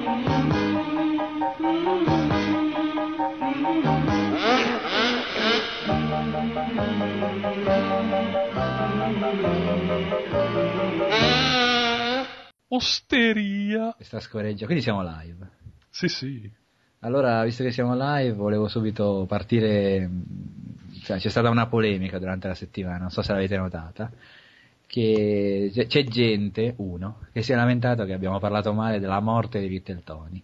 Osteria. Questa scoreggia, quindi siamo live. Sì. Allora, visto che siamo live, volevo subito partire, cioè, c'è stata una polemica durante la settimana, non so se l'avete notata, che c'è gente, che si è lamentato che abbiamo parlato male della morte di Little Tony.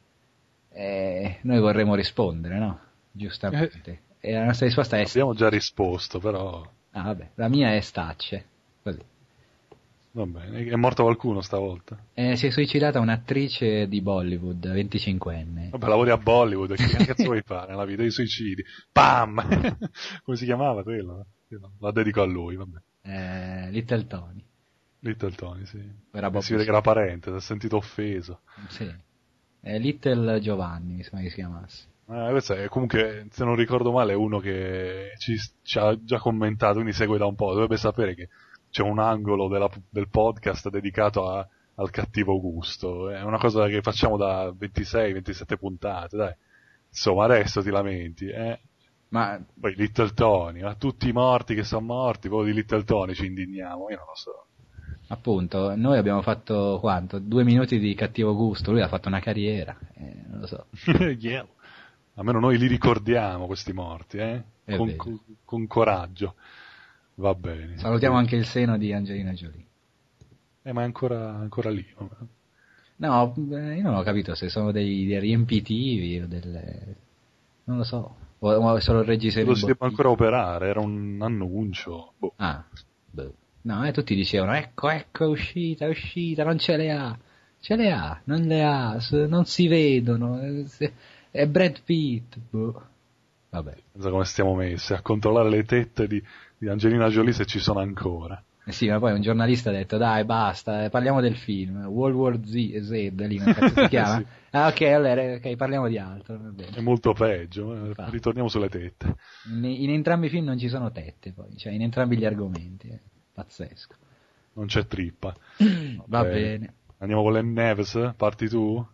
E noi vorremmo rispondere, no? Giustamente. E la nostra risposta è... Abbiamo già risposto, però... Ah, vabbè, la mia è stacce, così. Va bene, è morto qualcuno stavolta? Si è suicidata un'attrice di Bollywood, 25enne. Vabbè, lavori a Bollywood, che cazzo vuoi fare nella vita? I suicidi. Pam! Come si chiamava quello? La dedico a lui, vabbè. Little Tony. Little Tony, sì. Era Si vede che era parente, si è sentito offeso. Sì. Little Giovanni, mi sembra che si chiamasse. Questo è comunque, se non ricordo male, è uno che ci ha già commentato, quindi segue da un po'. Dovrebbe sapere che c'è un angolo del podcast dedicato al cattivo gusto. È una cosa che facciamo da 26-27 puntate, dai. Insomma, adesso ti lamenti, eh? Ma Poi Little Tony, ma tutti i morti che sono morti, poi di Little Tony ci indigniamo, io non lo so. appunto, noi abbiamo fatto quanto? 2 minuti di cattivo gusto, lui ha fatto una carriera, non lo so. Yeah. Almeno noi li ricordiamo questi morti, con coraggio. Va bene. Salutiamo anche il seno di Angelina Jolie. Ma è ancora lì. No, io non ho capito se sono dei riempitivi o delle... non lo so. O solo il reggiseno. Lo si deve ancora operare, era un annuncio. Boh. No, tutti dicevano, ecco, è uscita, non ce le ha. Ce le ha, non le ha, non si vedono. È Brad Pitt. Boh. Vabbè. Pensa come stiamo messi, a controllare le tette di Angelina Jolie se ci sono ancora. Sì, ma poi un giornalista ha detto, dai, basta, parliamo del film, World War Z, lì, come cazzo si chiama? Sì. Ah, ok, parliamo di altro, va bene. È molto peggio, ritorniamo sulle tette. In entrambi i film non ci sono tette, poi, cioè in entrambi gli argomenti, pazzesco. Non c'è trippa. Va bene. Andiamo con le Neves, parti tu?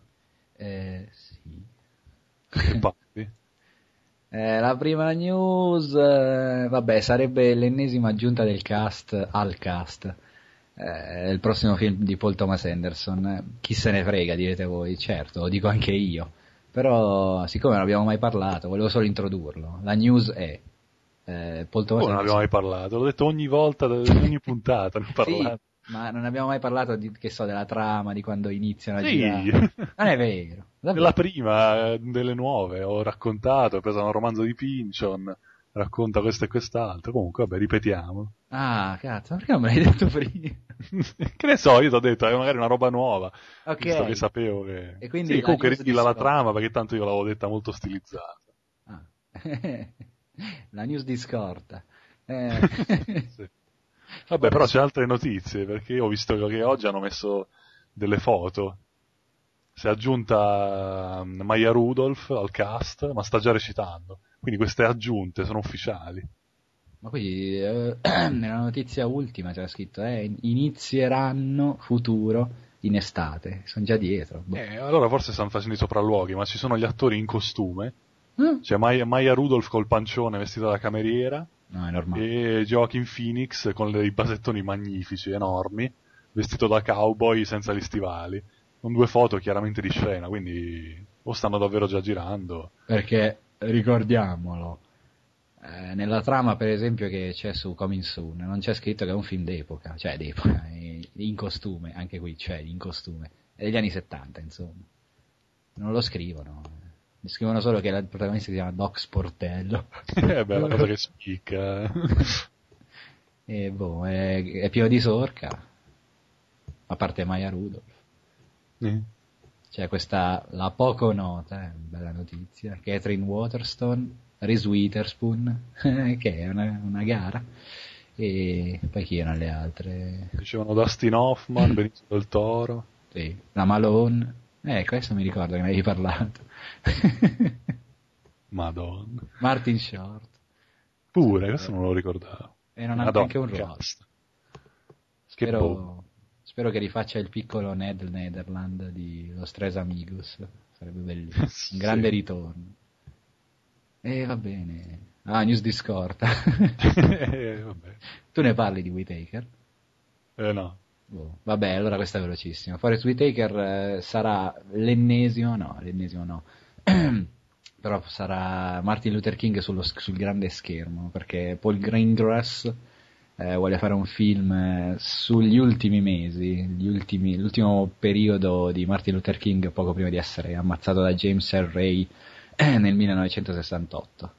Sì. Parti? La prima news, vabbè, sarebbe l'ennesima aggiunta del cast al cast. Il prossimo film di Paul Thomas Anderson. Chi se ne frega, direte voi, certo, lo dico anche io. Però, siccome non abbiamo mai parlato, volevo solo introdurlo. La news è Paul Thomas Anderson. Non abbiamo mai parlato, l'ho detto ogni volta, ogni puntata, ne ho parlato. Sì, ma non abbiamo mai parlato della trama, di quando iniziano a girare. Non è vero. Nella prima delle nuove ho raccontato, ho preso un romanzo di Pynchon, racconta questo e quest'altro, comunque vabbè, ripetiamo. Ah, cazzo, perché non me l'hai detto prima? Che ne so, io ti ho detto, è magari una roba nuova, visto che sapevo che... E quindi sì, comunque ridilla la trama, perché tanto io l'avevo detta molto stilizzata. Ah. La news di scorta. Sì. Vabbè, però c'è altre notizie, perché io ho visto che oggi hanno messo delle foto. Si è aggiunta Maya Rudolph al cast, ma sta già recitando. Quindi queste aggiunte sono ufficiali. Ma quindi nella notizia ultima c'era scritto inizieranno futuro in estate. Sono già dietro. Allora forse stanno facendo i sopralluoghi, ma ci sono gli attori in costume. C'è Maya Rudolph col pancione vestita da cameriera. No, è normale. E Joaquin Phoenix con dei basettoni magnifici, enormi, vestito da cowboy senza gli stivali. Con 2 foto chiaramente di scena, quindi o stanno davvero già girando. Perché, ricordiamolo, nella trama per esempio che c'è su Coming Soon, non c'è scritto che è un film d'epoca, cioè d'epoca, in costume, anche qui c'è in costume, è degli anni 70 insomma. Non lo scrivono, scrivono solo che il protagonista si chiama Doc Sportello. Beh, la cosa che spicca. E boh, è pieno di sorca, a parte Maya Rudolph. C'è questa, la poco nota, bella notizia, Catherine Waterston, Reese Witherspoon, che è una gara, e poi chi erano le altre? Dicevano Dustin Hoffman, Benicio del Toro. Sì, la Malone, questo mi ricordo che ne avevi parlato. Madonna. Martin Short. Pure, questo non lo ricordavo. E non ha neanche un ruolo. Che Spero che rifaccia il piccolo Ned Netherland di Los Tres Amigos, sarebbe bellissimo, un grande ritorno. E va bene. Ah, news di scorta. Vabbè. Tu ne parli di Whittaker? No. Boh, vabbè, allora questa è velocissima. Forest Whitaker sarà l'ennesimo no. Però sarà Martin Luther King sul grande schermo, perché Paul Greengrass vuole fare un film sugli ultimi mesi, l'ultimo periodo di Martin Luther King poco prima di essere ammazzato da James Earl Ray nel 1968.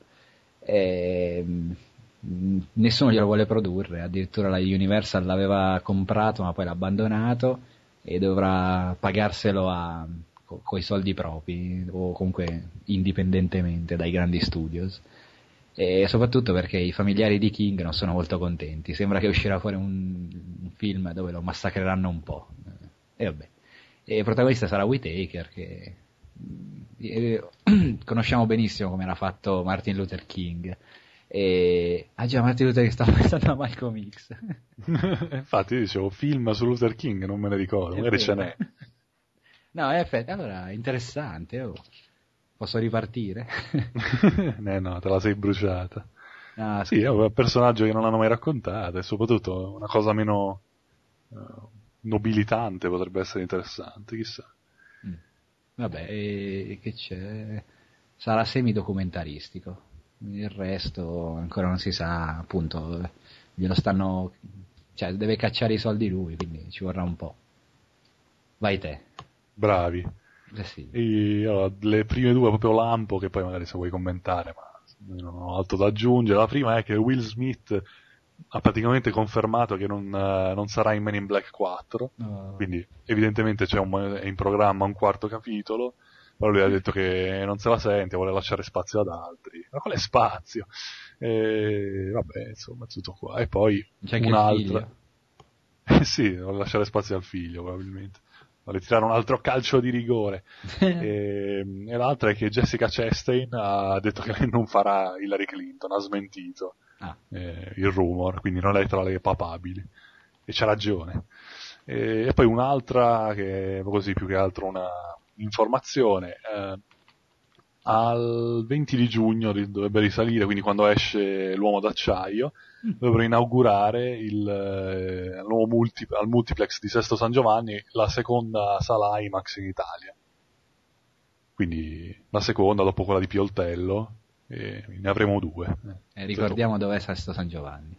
Nessuno glielo vuole produrre, addirittura la Universal l'aveva comprato ma poi l'ha abbandonato e dovrà pagarselo coi soldi propri o comunque indipendentemente dai grandi studios, e soprattutto perché i familiari di King non sono molto contenti, sembra che uscirà fuori un film dove lo massacreranno un po', e vabbè, e il protagonista sarà Whittaker che conosciamo benissimo come era fatto Martin Luther King. Già, Martin Luther King, stavo pensando a Malcolm X. Infatti io dicevo film su Luther King, non me ne ricordo, magari ce n'è. No, in effetti, allora, interessante, posso ripartire? No, te la sei bruciata. Ah, sì, è un personaggio che non hanno mai raccontato e soprattutto una cosa meno nobilitante potrebbe essere interessante, chissà. Vabbè, che c'è? Sarà semi-documentaristico. Il resto ancora non si sa, appunto, glielo stanno, cioè deve cacciare i soldi lui, quindi ci vorrà un po'. Vai te. Bravi. Sì. Allora, le prime due proprio lampo, che poi magari se vuoi commentare, ma non ho altro da aggiungere. La prima è che Will Smith ha praticamente confermato che non sarà in Men in Black 4, quindi evidentemente è in programma un quarto capitolo. Però lui ha detto che non se la sente, vuole lasciare spazio ad altri. Ma quale spazio? Vabbè, insomma, tutto qua. E poi c'è anche un'altra. Sì, vuole lasciare spazio al figlio, probabilmente. Vuole tirare un altro calcio di rigore. E l'altra è che Jessica Chastain ha detto che lei non farà Hillary Clinton, ha smentito il rumor, quindi non è tra le papabili. E c'ha ragione. E poi un'altra che è così più che altro una informazione, al 20 di giugno dovrebbe risalire, quindi quando esce l'Uomo d'Acciaio, dovrebbero inaugurare al multiplex di Sesto San Giovanni la seconda sala IMAX in Italia, quindi la seconda dopo quella di Pioltello, e ne avremo due. Ricordiamo dov'è Sesto San Giovanni,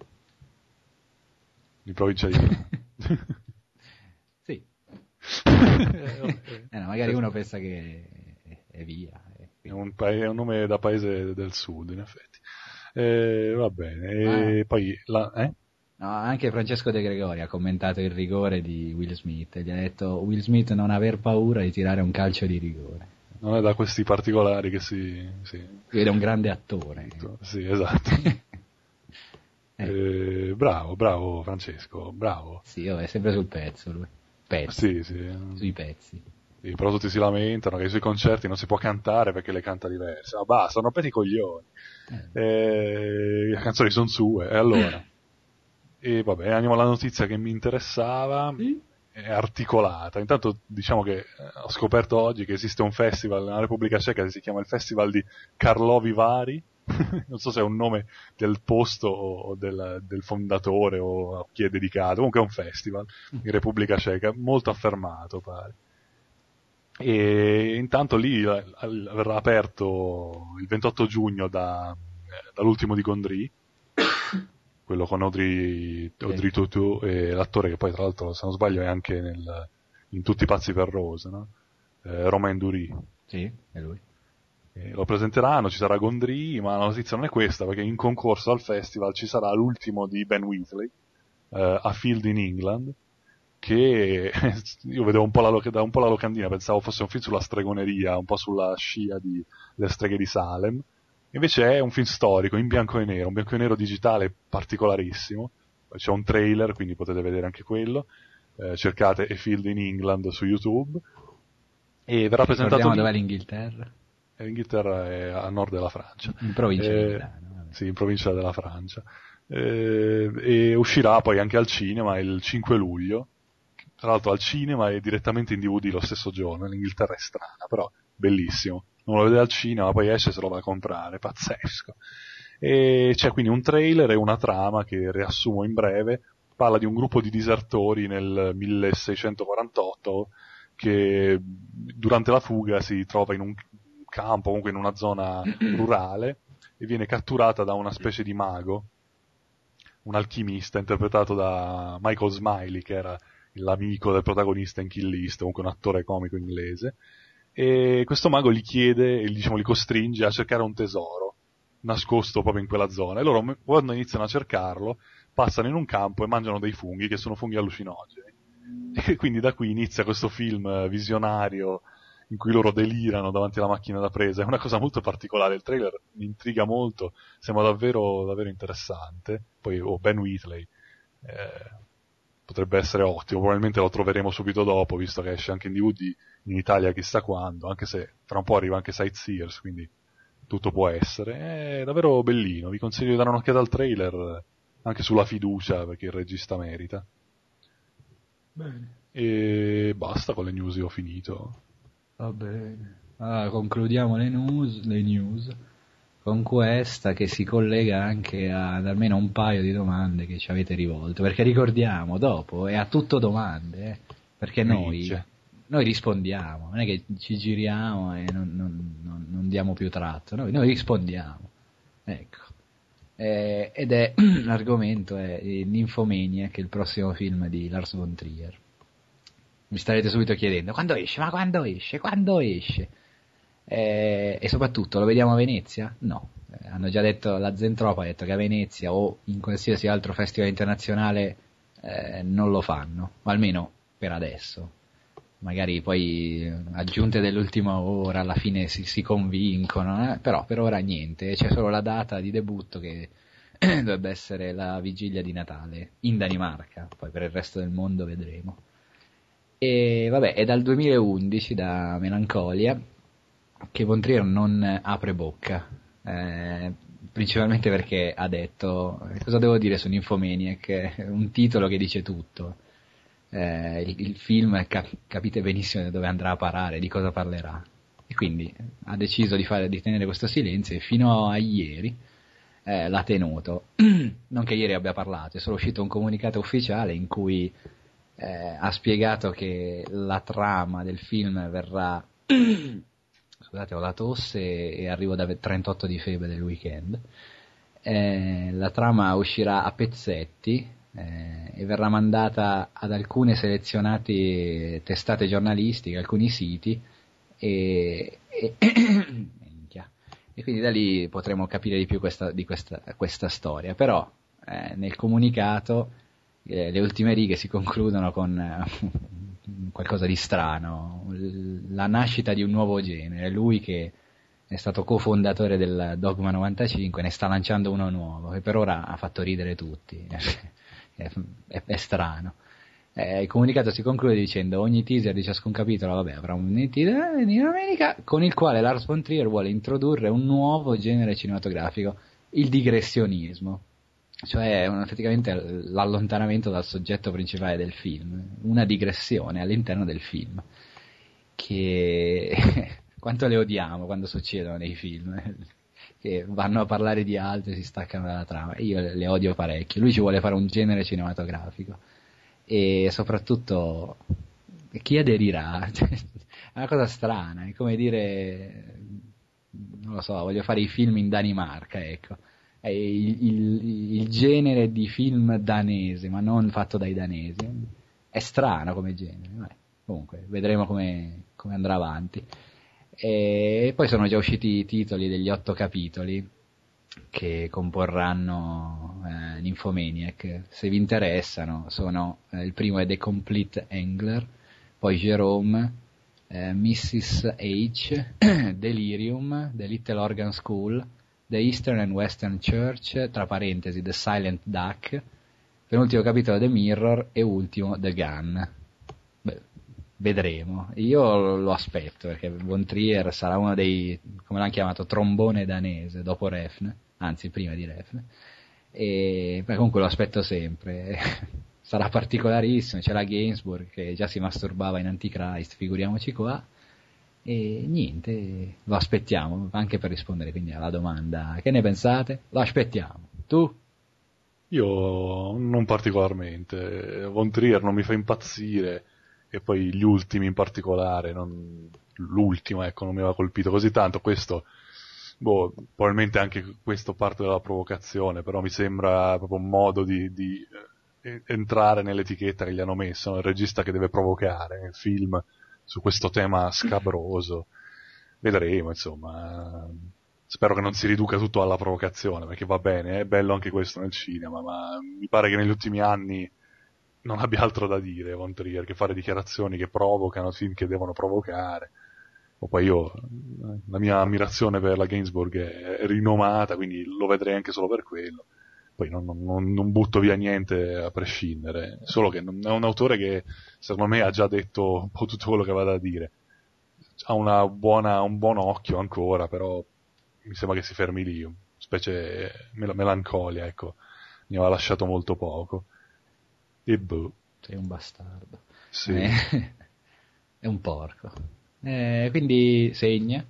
in provincia di sì. No, magari uno pensa che è via. È un nome da paese del sud, in effetti. Va bene. E poi No, anche Francesco De Gregori ha commentato il rigore di Will Smith e gli ha detto: Will Smith non aver paura di tirare un calcio di rigore. Non è da questi particolari che si... Ed è un grande attore. Sì, esatto. Bravo Francesco, bravo. Sì, è sempre sul pezzo lui. Sì. Sui pezzi. Sì, però tutti si lamentano che ai suoi concerti non si può cantare perché le canta diverse. Ma basta, sono rompete i coglioni. Le canzoni sono sue, e allora? E vabbè, andiamo alla notizia che mi interessava. È articolata. Intanto diciamo che ho scoperto oggi che esiste un festival nella Repubblica Ceca che si chiama il Festival di Karlovy Vary. Non so se è un nome del posto o del fondatore o a chi è dedicato, comunque è un festival in Repubblica Ceca, molto affermato pare. E intanto lì verrà aperto il 28 giugno dall'ultimo di Gondry, quello con Audrey Tautou, e l'attore che poi tra l'altro, se non sbaglio, è anche in Tutti i pazzi per Rose, no? Romain Duris. Sì, è lui. Lo presenteranno, ci sarà Gondry, ma la notizia non è questa, perché in concorso al festival ci sarà l'ultimo di Ben Wheatley, A Field in England, che io vedevo da un po' la locandina, pensavo fosse un film sulla stregoneria, un po' sulla scia delle streghe di Salem. Invece è un film storico, in bianco e nero, un bianco e nero digitale particolarissimo. C'è un trailer, quindi potete vedere anche quello. Cercate A Field in England su YouTube. E verrà presentato. Ricordiamo dov'è l'Inghilterra? L'Inghilterra è a nord della Francia. In provincia di Milano. Sì, in provincia della Francia. E uscirà poi anche al cinema il 5 luglio. tra l'altro al cinema e direttamente in DVD lo stesso giorno. L'Inghilterra è strana, però bellissimo. Non lo vede al cinema, poi esce e se lo va a comprare, pazzesco. E c'è quindi un trailer e una trama che riassumo in breve. Parla di un gruppo di disertori nel 1648 che durante la fuga si trova in un campo, comunque in una zona rurale, e viene catturata da una specie di mago, un alchimista interpretato da Michael Smiley, che era l'amico del protagonista in Kill List, comunque un attore comico inglese, e questo mago gli chiede, diciamo, li costringe a cercare un tesoro nascosto proprio in quella zona, e loro quando iniziano a cercarlo passano in un campo e mangiano dei funghi che sono funghi allucinogeni, e quindi da qui inizia questo film visionario in cui loro delirano davanti alla macchina da presa. È una cosa molto particolare, il trailer mi intriga molto, sembra davvero, davvero interessante. Poi Ben Wheatley potrebbe essere ottimo, probabilmente lo troveremo subito dopo, visto che esce anche in DVD in Italia chissà quando, anche se tra un po' arriva anche Sightseers, quindi tutto può essere. È davvero bellino, vi consiglio di dare un'occhiata al trailer, anche sulla fiducia, perché il regista merita. Bene. E basta con le news, io ho finito. Va bene. Allora, concludiamo le news con questa che si collega anche ad almeno un paio di domande che ci avete rivolto, perché ricordiamo, dopo è a tutto domande, perché noi rispondiamo, non è che ci giriamo e non diamo più tratto, noi rispondiamo, ecco. Ed è l'argomento è Nymphomaniac, il prossimo film di Lars von Trier. Mi starete subito chiedendo quando esce, ma quando esce, quando esce? E soprattutto lo vediamo a Venezia? No, hanno già detto, la Zentropa ha detto che a Venezia o in qualsiasi altro festival internazionale non lo fanno, o almeno per adesso. Magari poi aggiunte dell'ultima ora alla fine si convincono, però per ora niente, c'è solo la data di debutto che dovrebbe essere la vigilia di Natale in Danimarca, poi per il resto del mondo vedremo. E vabbè, è dal 2011, da Melancolia, che von Trier non apre bocca, principalmente perché ha detto, cosa devo dire su Nymphomaniac, un titolo che dice tutto. Il film capite benissimo da dove andrà a parare, di cosa parlerà, e quindi ha deciso di tenere questo silenzio, e fino a ieri l'ha tenuto. Non che ieri abbia parlato, è solo uscito un comunicato ufficiale in cui ha spiegato che la trama del film verrà scusate, ho la tosse e arrivo da 38 di febbre del weekend. La trama uscirà a pezzetti e verrà mandata ad alcune selezionate testate giornalistiche, alcuni siti, e quindi da lì potremo capire di più questa storia. Però nel comunicato le ultime righe si concludono con qualcosa di strano, la nascita di un nuovo genere. Lui, che è stato cofondatore del Dogma 95, ne sta lanciando uno nuovo, e per ora ha fatto ridere tutti. È strano. Il comunicato si conclude dicendo: ogni teaser di ciascun capitolo, avrà un teaser di domenica, con il quale Lars von Trier vuole introdurre un nuovo genere cinematografico, il digressionismo, cioè praticamente l'allontanamento dal soggetto principale del film, una digressione all'interno del film, che quanto le odiamo quando succedono nei film, che vanno a parlare di altro e si staccano dalla trama. Io le odio parecchio. Lui ci vuole fare un genere cinematografico, e soprattutto chi aderirà? È una cosa strana, è come dire, non lo so, voglio fare i film in Danimarca, ecco. È il genere di film danese, ma non fatto dai danesi. È strano come genere. Comunque vedremo come andrà avanti. E poi sono già usciti i titoli degli 8 capitoli che comporranno Nymphomaniac. Se vi interessano, sono il primo è The Complete Angler, poi Jerome, Mrs. H, Delirium, The Little Organ School, The Eastern and Western Church, tra parentesi The Silent Duck, penultimo capitolo The Mirror, e ultimo The Gun. Beh, vedremo. Io lo aspetto, perché von Trier sarà uno dei, come l'hanno chiamato, trombone danese, dopo Refn, anzi prima di Refn, e comunque lo aspetto sempre. sarà particolarissimo, c'è la Gainsbourg che già si masturbava in Antichrist, figuriamoci qua, e niente, lo aspettiamo, anche per rispondere quindi alla domanda, che ne pensate? Lo aspettiamo. Tu? Io non particolarmente, Von Trier non mi fa impazzire, e poi gli ultimi in particolare, l'ultimo ecco non mi aveva colpito così tanto, questo, probabilmente anche questo parte dalla provocazione, però mi sembra proprio un modo di entrare nell'etichetta che gli hanno messo, no? Il regista che deve provocare nel film su questo tema scabroso, vedremo insomma. Spero che non si riduca tutto alla provocazione, perché va bene, è bello anche questo nel cinema, ma mi pare che negli ultimi anni non abbia altro da dire Von Trier che fare dichiarazioni che provocano film che devono provocare. O poi la mia ammirazione per la Gainsbourg è rinomata, quindi lo vedrei anche solo per quello. Poi non butto via niente a prescindere, solo che è un autore che secondo me ha già detto un po' tutto quello che aveva da dire. Ha un buon occhio ancora, però mi sembra che si fermi lì, specie melancolia, ecco, mi aveva lasciato molto poco. E boh. Sei un bastardo. Sì. È un porco. Quindi segna.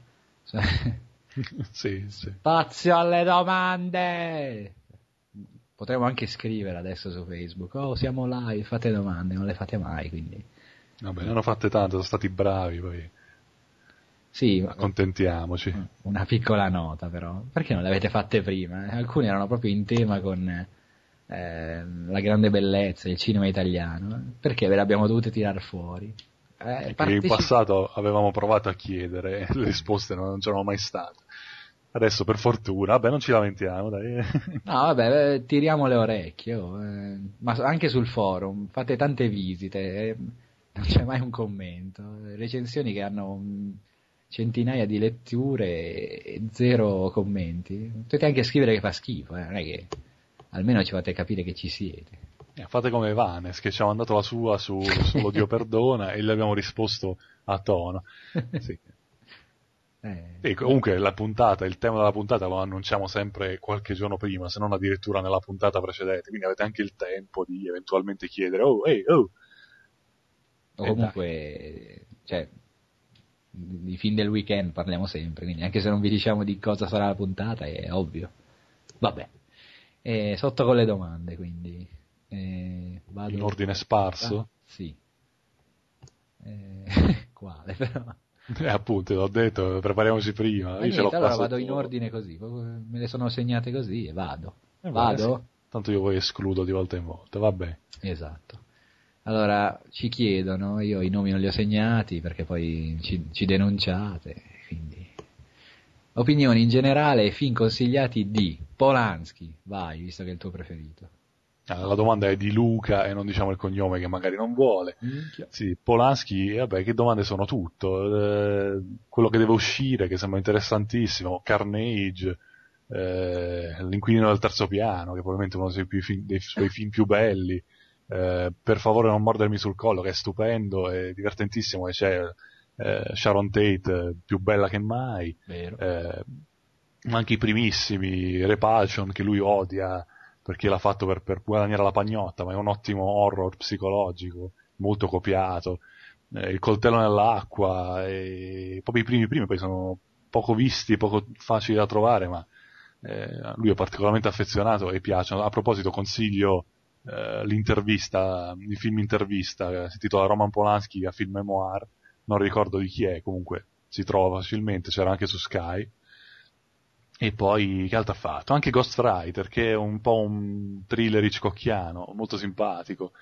Sì. Spazio alle domande! Potremmo anche scrivere adesso su Facebook. Oh, siamo live, fate domande, non le fate mai, quindi. Vabbè, ne hanno fatte tante, sono stati bravi, poi. Sì, Accontentiamoci. una piccola nota però. Perché non le avete fatte prima? Alcune erano proprio in tema con la grande bellezza, il cinema italiano. Perché ve le abbiamo dovute tirar fuori? Perché in passato avevamo provato a chiedere e le risposte non c'erano mai state. Adesso per fortuna, vabbè non ci lamentiamo, dai. No, vabbè, tiriamo le orecchie, ma anche sul forum, fate tante visite, non c'è mai un commento, recensioni che hanno centinaia di letture e zero commenti. Potete anche scrivere che fa schifo, non è che almeno ci fate capire che ci siete. Fate come Vanes, che ci ha mandato la sua sullo Dio perdona e gli abbiamo risposto a tono. Sì. E comunque il tema della puntata lo annunciamo sempre qualche giorno prima, se non addirittura nella puntata precedente, quindi avete anche il tempo di eventualmente chiedere oh. O comunque, cioè, di fin del weekend parliamo sempre, quindi anche se non vi diciamo di cosa sarà la puntata è ovvio. Vabbè, sotto con le domande, quindi vado... In ordine sparso? Ah, sì. Quale però? Appunto, l'ho detto, prepariamoci prima. Ma niente, allora vado in ordine così, me le sono segnate così e vado. Vado? Sì. Tanto io poi escludo di volta in volta, vabbè. Esatto. Allora, ci chiedono, io i nomi non li ho segnati perché poi ci denunciate, quindi... Opinioni in generale e film consigliati di Polanski, vai, visto che è il tuo preferito. La domanda è di Luca e non diciamo il cognome che magari non vuole. Sì, Polanski, vabbè, che domande sono tutto. Quello che deve uscire, che sembra interessantissimo, Carnage, L'inquilino del terzo piano, che probabilmente è uno dei suoi film più belli. Per favore non mordermi sul collo, che è stupendo, è divertentissimo, e c'è Sharon Tate più bella che mai. Vero. Ma anche i primissimi, Repulsion, che lui odia perché l'ha fatto per guadagnare la pagnotta, ma è un ottimo horror psicologico, molto copiato. Il coltello nell'acqua, e proprio i primi poi sono poco visti, poco facili da trovare, ma lui è particolarmente affezionato e piacciono. A proposito consiglio l'intervista, il film intervista, si intitola Roman Polanski a film memoir, non ricordo di chi è, comunque si trova facilmente, c'era anche su Sky. E poi che altro ha fatto? Anche Ghostwriter, che è un po' un thriller hitchcockiano, molto simpatico,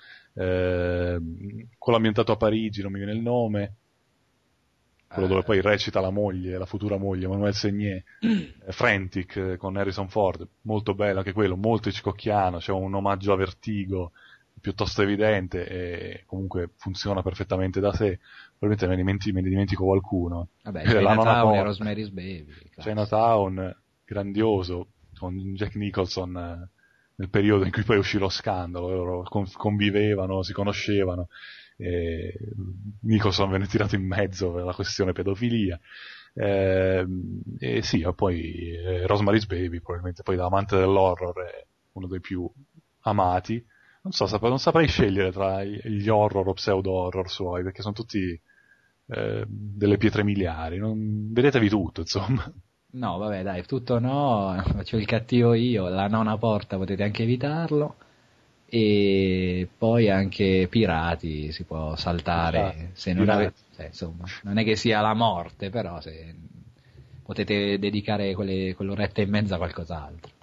quello ambientato a Parigi, non mi viene il nome, quello dove poi recita la moglie, la futura moglie, Manuel Segné, Frantic con Harrison Ford, molto bello anche quello, molto hitchcockiano, c'è un omaggio a Vertigo piuttosto evidente e comunque funziona perfettamente da sé. Probabilmente me ne dimentico qualcuno. Vabbè, Chinatown e Rosemary's Baby. Chinatown, grandioso, con Jack Nicholson nel periodo in cui poi uscì lo scandalo, loro convivevano, si conoscevano, e Nicholson venne tirato in mezzo per la questione pedofilia, e sì, poi Rosemary's Baby, probabilmente poi da amante dell'horror è uno dei più amati, Non so, non saprei scegliere tra gli horror o pseudo-horror suoi, perché sono tutti delle pietre miliari. Vedetevi tutto, insomma. No, vabbè, dai, tutto no, faccio il cattivo io, la nona porta potete anche evitarlo, e poi anche pirati si può saltare, se non avete, Pirati. insomma, non è che sia la morte, però se potete dedicare quell'oretta e mezza a qualcos'altro.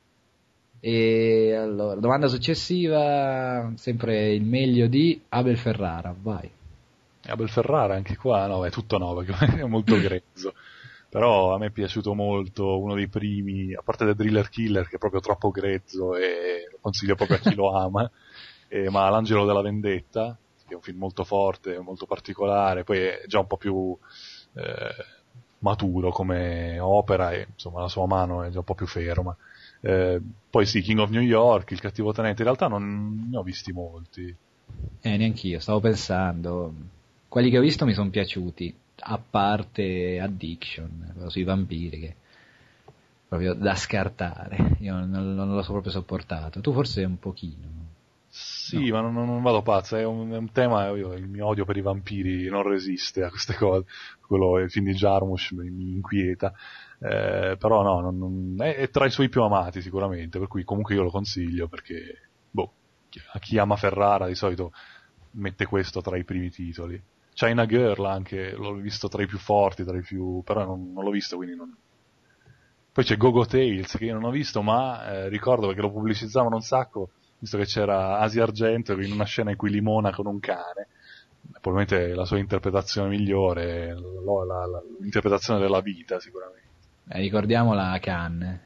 E allora, domanda successiva, sempre il meglio di Abel Ferrara, vai. Abel Ferrara anche qua, no, è tutto no, perché è molto grezzo. Però a me è piaciuto molto, uno dei primi, a parte The Driller Killer, che è proprio troppo grezzo e lo consiglio proprio a chi lo ama, ma L'Angelo della Vendetta, che è un film molto forte, molto particolare, poi è già un po' più maturo come opera e insomma la sua mano è già un po' più ferma. Poi sì, King of New York, Il cattivo tenente, in realtà non ne ho visti molti. Neanch'io, stavo pensando, quelli che ho visto mi sono piaciuti, a parte Addiction, quello sui vampiri, che proprio da scartare, io non l'ho proprio sopportato, tu forse un pochino. Sì, No. ma non vado pazzo, è un tema, il mio odio per i vampiri non resiste a queste cose, quello, il film di Jarmusch mi inquieta, però no, è tra i suoi più amati sicuramente, per cui comunque io lo consiglio perché, boh, a chi ama Ferrara di solito mette questo tra i primi titoli. China Girl anche, l'ho visto tra i più forti, però non l'ho visto, quindi non. Poi c'è Go-Go Tales, che io non ho visto, ma ricordo perché lo pubblicizzavano un sacco, visto che c'era Asia Argento in una scena in cui limona con un cane. Probabilmente la sua interpretazione migliore, l'interpretazione della vita, sicuramente. Ricordiamola a Cannes,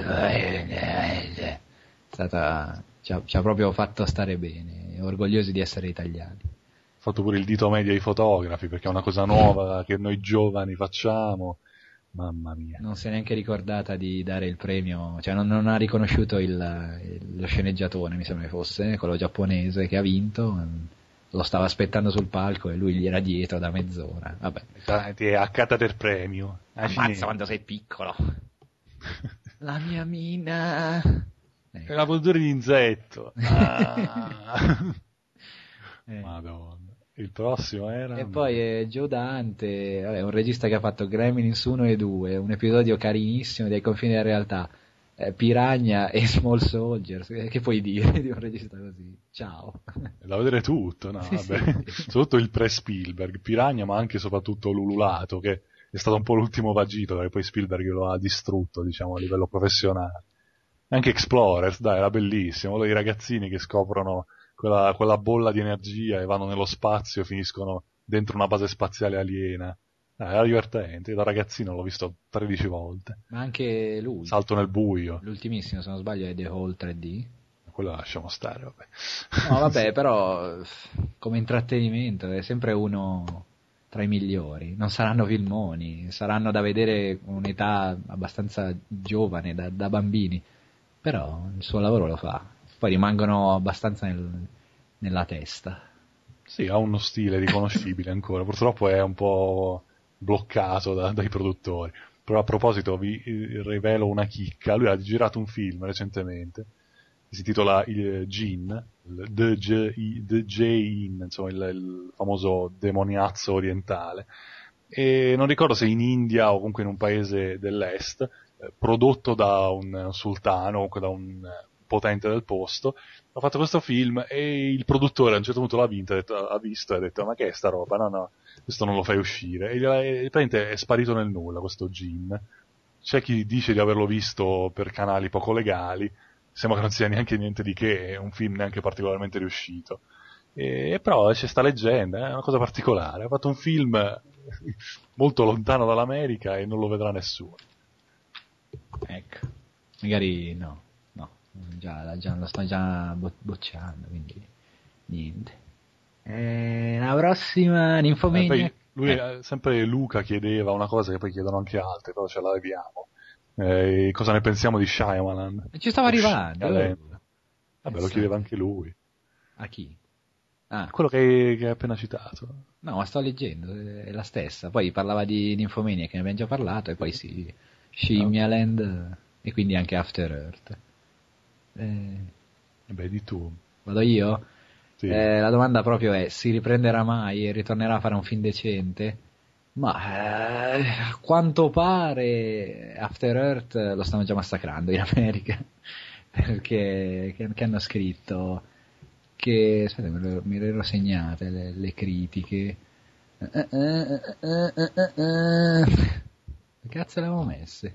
è stata, ci ha proprio fatto stare bene, orgogliosi di essere italiani. Ha fatto pure il dito medio ai fotografi, perché è una cosa nuova che noi giovani facciamo. Mamma mia. Non si è neanche ricordata di dare il premio, cioè non ha riconosciuto lo sceneggiatore, mi sembra che fosse, quello giapponese che ha vinto, lo stava aspettando sul palco e lui gli era dietro da mezz'ora. Vabbè. Ti è accata del premio. Ammazza quando sei piccolo. La mia mina. È una puntura di insetto. Ah. Madonna. Il prossimo era. E poi Joe Dante, vabbè, un regista che ha fatto Gremlins 1 e 2, un episodio carinissimo dei confini della realtà, Piranha e Small Soldiers, che puoi dire di un regista così? Ciao. Da vedere tutto, no? Sì, Vabbè. sì. Soprattutto il pre-Spielberg, Piranha, ma anche e soprattutto L'Ululato, che è stato un po' l'ultimo vagito, perché poi Spielberg lo ha distrutto, diciamo, a livello professionale. Anche Explorers, dai, era bellissimo, quello dei ragazzini che scoprono quella bolla di energia e vanno nello spazio e finiscono dentro una base spaziale aliena. Era divertente, io da ragazzino l'ho visto 13 volte. Ma anche lui, Salto nel buio, l'ultimissimo se non sbaglio è The Hall 3D. quello lasciamo stare, vabbè. No, vabbè, però come intrattenimento è sempre uno tra i migliori. Non saranno filmoni, saranno da vedere con un'età abbastanza giovane, da bambini. Però il suo lavoro lo fa. Poi rimangono abbastanza nella testa. Sì, ha uno stile riconoscibile ancora, purtroppo è un po' bloccato dai produttori. Però a proposito vi rivelo una chicca, lui ha girato un film recentemente, che si intitola Jin, The Jin, insomma il famoso demoniazzo orientale, e non ricordo se in India o comunque in un paese dell'est, prodotto da un sultano o comunque da un potente del posto. Ha fatto questo film e il produttore a un certo punto l'ha vinto, ha visto e ha detto ma che è sta roba? No, questo non lo fai uscire. E praticamente è sparito nel nulla questo Jin. C'è chi dice di averlo visto per canali poco legali, sembra che non sia neanche niente di che, è un film neanche particolarmente riuscito. E però c'è sta leggenda, è una cosa particolare. Ha fatto un film molto lontano dall'America e non lo vedrà nessuno. Ecco, magari no, lo sto già bocciando, quindi niente. La prossima Ninfomania. Lui, sempre Luca chiedeva una cosa che poi chiedono anche altri, però ce la leviamo. Cosa ne pensiamo di Shyamalan? Ci stava arrivando. Vabbè, lo chiedeva anche lui. A chi? Ah. Quello che hai appena citato. No, ma sto leggendo, è la stessa. Poi parlava di Ninfomania, che ne abbiamo già parlato, e poi sì, Shyamalan, e quindi anche After Earth. Beh, di tu. Vado io? Sì. La domanda proprio è, si riprenderà mai e ritornerà a fare un film decente? Ma a quanto pare After Earth lo stanno già massacrando in America, perché che hanno scritto che, aspetta, me le ero segnate le critiche. Che cazzo le avevo messe?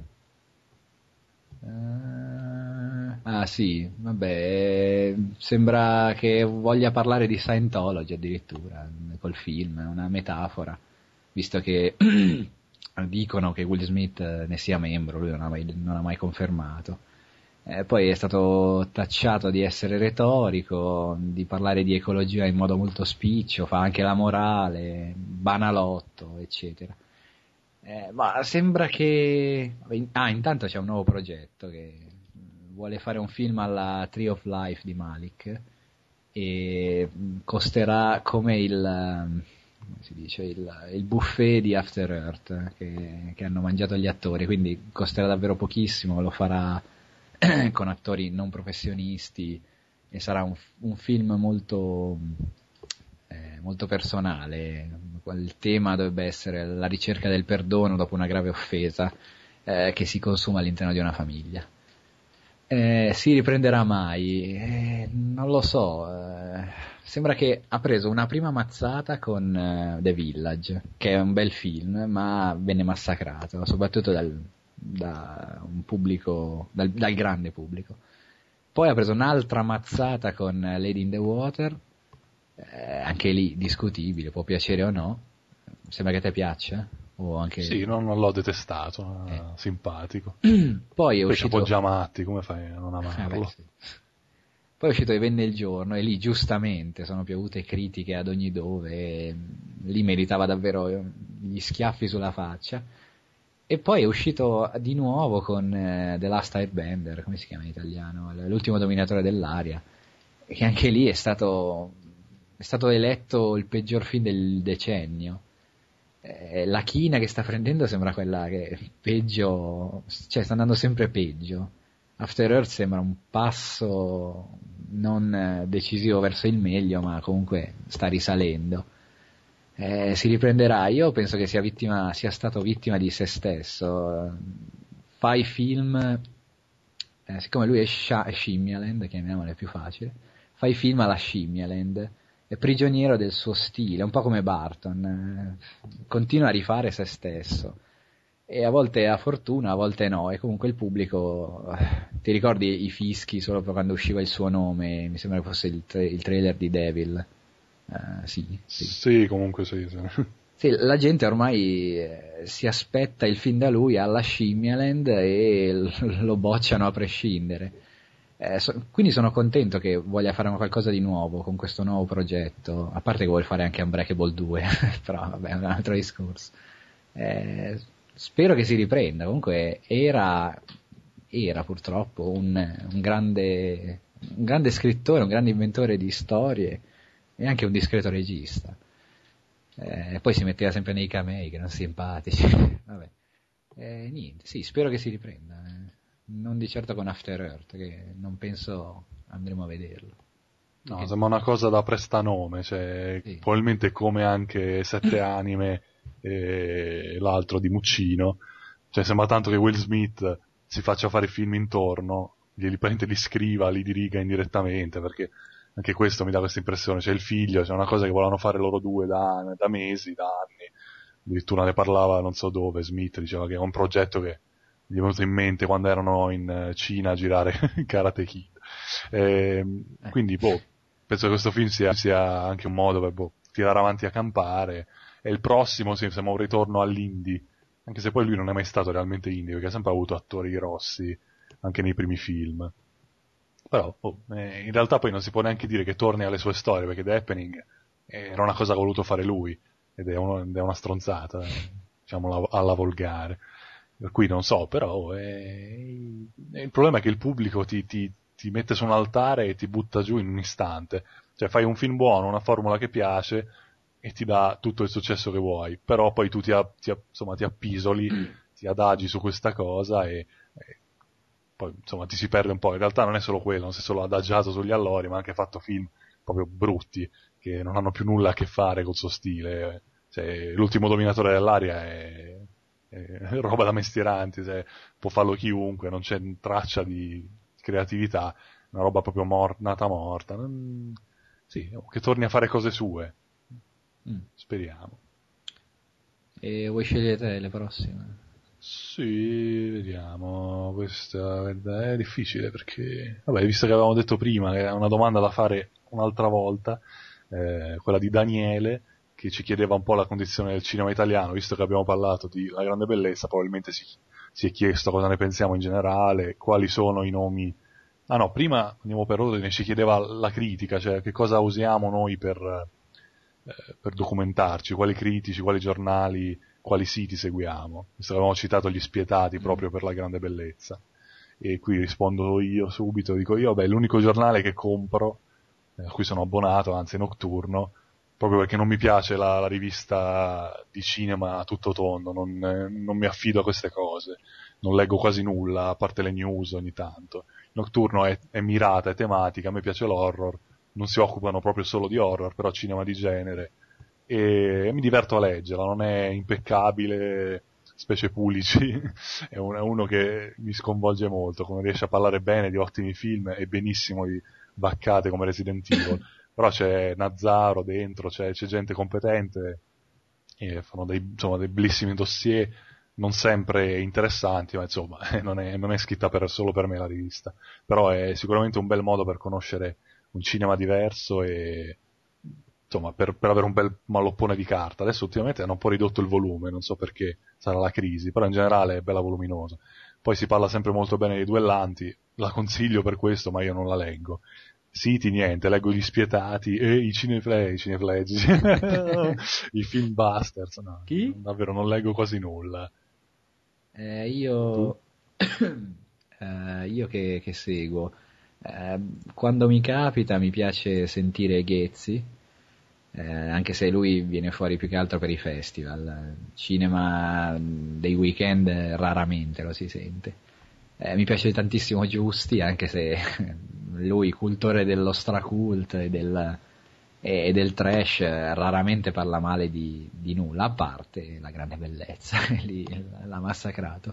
Ah sì, vabbè, sembra che voglia parlare di Scientology addirittura col film, è una metafora, visto che dicono che Will Smith ne sia membro, lui non ha mai confermato. Poi è stato tacciato di essere retorico, di parlare di ecologia in modo molto spiccio, fa anche la morale, banalotto, eccetera. Ma sembra che... intanto c'è un nuovo progetto che vuole fare un film alla Tree of Life di Malik e costerà come come si dice, il buffet di After Earth che hanno mangiato gli attori, quindi costerà davvero pochissimo, lo farà con attori non professionisti e sarà un film molto personale. Il tema dovrebbe essere la ricerca del perdono dopo una grave offesa che si consuma all'interno di una famiglia. Si riprenderà mai? Non lo so. Sembra che ha preso una prima mazzata con The Village, che è un bel film, ma venne massacrato, soprattutto da un pubblico, dal grande pubblico. Poi ha preso un'altra mazzata con Lady in the Water, anche lì discutibile, può piacere o no. Sembra che a te piaccia? O anche... Sì, non l'ho detestato, Eh. simpatico. Poi è Poi c'è uscito... Poggiamatti, come fai a non Beh, amarlo? sì. Poi è uscito E venne il giorno e lì giustamente sono piovute critiche ad ogni dove, e lì meritava davvero gli schiaffi sulla faccia. E poi è uscito di nuovo con The Last Airbender, come si chiama in italiano? L'ultimo dominatore dell'aria, che anche lì è stato eletto il peggior film del decennio. La china che sta prendendo sembra quella che peggio, cioè sta andando sempre peggio. After Earth sembra un passo non decisivo verso il meglio, ma comunque sta risalendo. Si riprenderà. Io penso che sia stato vittima di se stesso. Fa i film, siccome lui è Scimmioland, chiamiamolo, è più facile, fa i film alla Scimmioland, è prigioniero del suo stile, un po' come Barton, continua a rifare se stesso. E a volte ha fortuna, a volte no, e comunque il pubblico, ti ricordi i fischi solo per quando usciva il suo nome, mi sembra che fosse il trailer di Devil, sì. Sì, comunque sì. Sì, la gente ormai si aspetta il film da lui alla Scimmioland e lo bocciano a prescindere. Quindi sono contento che voglia fare qualcosa di nuovo con questo nuovo progetto, a parte che vuole fare anche Unbreakable 2, però vabbè è un altro discorso. Spero che si riprenda, comunque era purtroppo un grande scrittore, un grande inventore di storie e anche un discreto regista. Poi si metteva sempre nei camei che erano simpatici. Vabbè. Niente, sì, spero che si riprenda. Non di certo con After Earth, che non penso andremo a vederlo. No, Perché... sembra una cosa da prestanome, cioè sì. probabilmente come anche Sette Anime e l'altro di Muccino, cioè sembra tanto che Will Smith si faccia fare film intorno, li scriva, li diriga indirettamente, perché anche questo mi dà questa impressione, c'è il figlio, c'è una cosa che volevano fare loro due da mesi, da anni, addirittura ne parlava non so dove, Smith diceva che è un progetto che gli è venuto in mente quando erano in Cina a girare Karate Kid. Quindi, penso che questo film sia anche un modo per tirare avanti a campare. E il prossimo sembra un ritorno all'indie, anche se poi lui non è mai stato realmente indie, perché ha sempre avuto attori grossi, anche nei primi film. Però, in realtà poi non si può neanche dire che torni alle sue storie, perché The Happening era una cosa che ha voluto fare lui, ed è una stronzata, diciamo, alla volgare. Per cui non so, però il problema è che il pubblico ti mette su un altare e ti butta giù in un istante. Cioè fai un film buono, una formula che piace e ti dà tutto il successo che vuoi, però poi tu insomma, ti appisoli, ti adagi su questa cosa e poi insomma ti si perde un po'. In realtà non è solo quello, non si è solo adagiato sugli allori, ma ha anche fatto film proprio brutti, che non hanno più nulla a che fare col suo stile. Cioè, L'ultimo dominatore dell'aria è roba da mestieranti, cioè, può farlo chiunque, non c'è traccia di creatività, una roba proprio nata morta. Sì, che torni a fare cose sue, speriamo. E vuoi scegliere te le prossime? Sì, vediamo, questa è difficile perché, vabbè, visto che avevamo detto prima che è una domanda da fare un'altra volta, quella di Daniele, che ci chiedeva un po' la condizione del cinema italiano, visto che abbiamo parlato di La Grande Bellezza, probabilmente si è chiesto cosa ne pensiamo in generale, quali sono i nomi. Ah no, prima andiamo per ordine, ci chiedeva la critica, cioè che cosa usiamo noi per documentarci, quali critici, quali giornali, quali siti seguiamo. Visto che avevamo citato gli Spietati proprio per La Grande Bellezza. E qui rispondo io subito, dico io, beh, l'unico giornale che compro, a cui sono abbonato, anzi Nocturno, proprio perché non mi piace la rivista di cinema a tutto tondo, non mi affido a queste cose, non leggo quasi nulla, a parte le news ogni tanto. Nocturno è mirata, è tematica, a me piace l'horror, non si occupano proprio solo di horror, però cinema di genere, e mi diverto a leggerla, non è impeccabile, specie Pulici, è uno che mi sconvolge molto, come riesce a parlare bene di ottimi film e benissimo di baccate come Resident Evil, però c'è Nazzaro dentro, c'è gente competente e fanno insomma, dei bellissimi dossier, non sempre interessanti, ma insomma non è scritta solo per me la rivista, però è sicuramente un bel modo per conoscere un cinema diverso e insomma per avere un bel malloppone di carta. Adesso ultimamente hanno un po' ridotto il volume, non so perché, sarà la crisi, però in generale è bella voluminosa. Poi si parla sempre molto bene dei duellanti, la consiglio per questo, ma io non la leggo. Siti niente, leggo gli Spietati e i cineflegi, i filmbusters, no, Chi? davvero non leggo quasi nulla. Tu? Io, io che seguo, quando mi capita mi piace sentire Ghezzi, anche se lui viene fuori più che altro per i festival, cinema dei weekend raramente lo si sente. Mi piace tantissimo Giusti, anche se lui, cultore dello stracult e del trash, raramente parla male di nulla, a parte La Grande Bellezza, lì l'ha massacrato.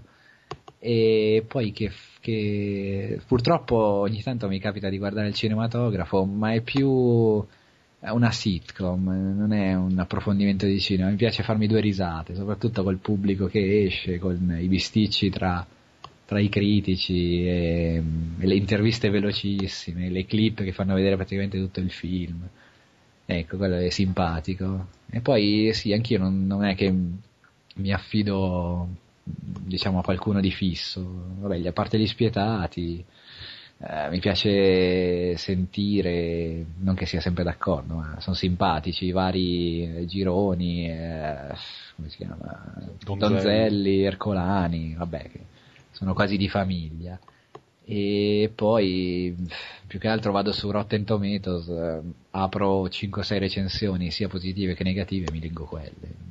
E poi che purtroppo ogni tanto mi capita di guardare il cinematografo, ma è più una sitcom, non è un approfondimento di cinema. Mi piace farmi due risate, soprattutto col pubblico che esce, con i bisticci tra i critici e le interviste velocissime, le clip che fanno vedere praticamente tutto il film. Ecco, quello è simpatico. E poi sì, anch'io non è che mi affido, diciamo, a qualcuno di fisso. Vabbè, a parte gli Spietati, mi piace sentire, non che sia sempre d'accordo, ma sono simpatici i vari gironi, come si chiama? Donzelli, Ercolani, vabbè, che sono quasi di famiglia. E poi più che altro vado su Rotten Tomatoes, apro 5-6 recensioni sia positive che negative e mi leggo quelle.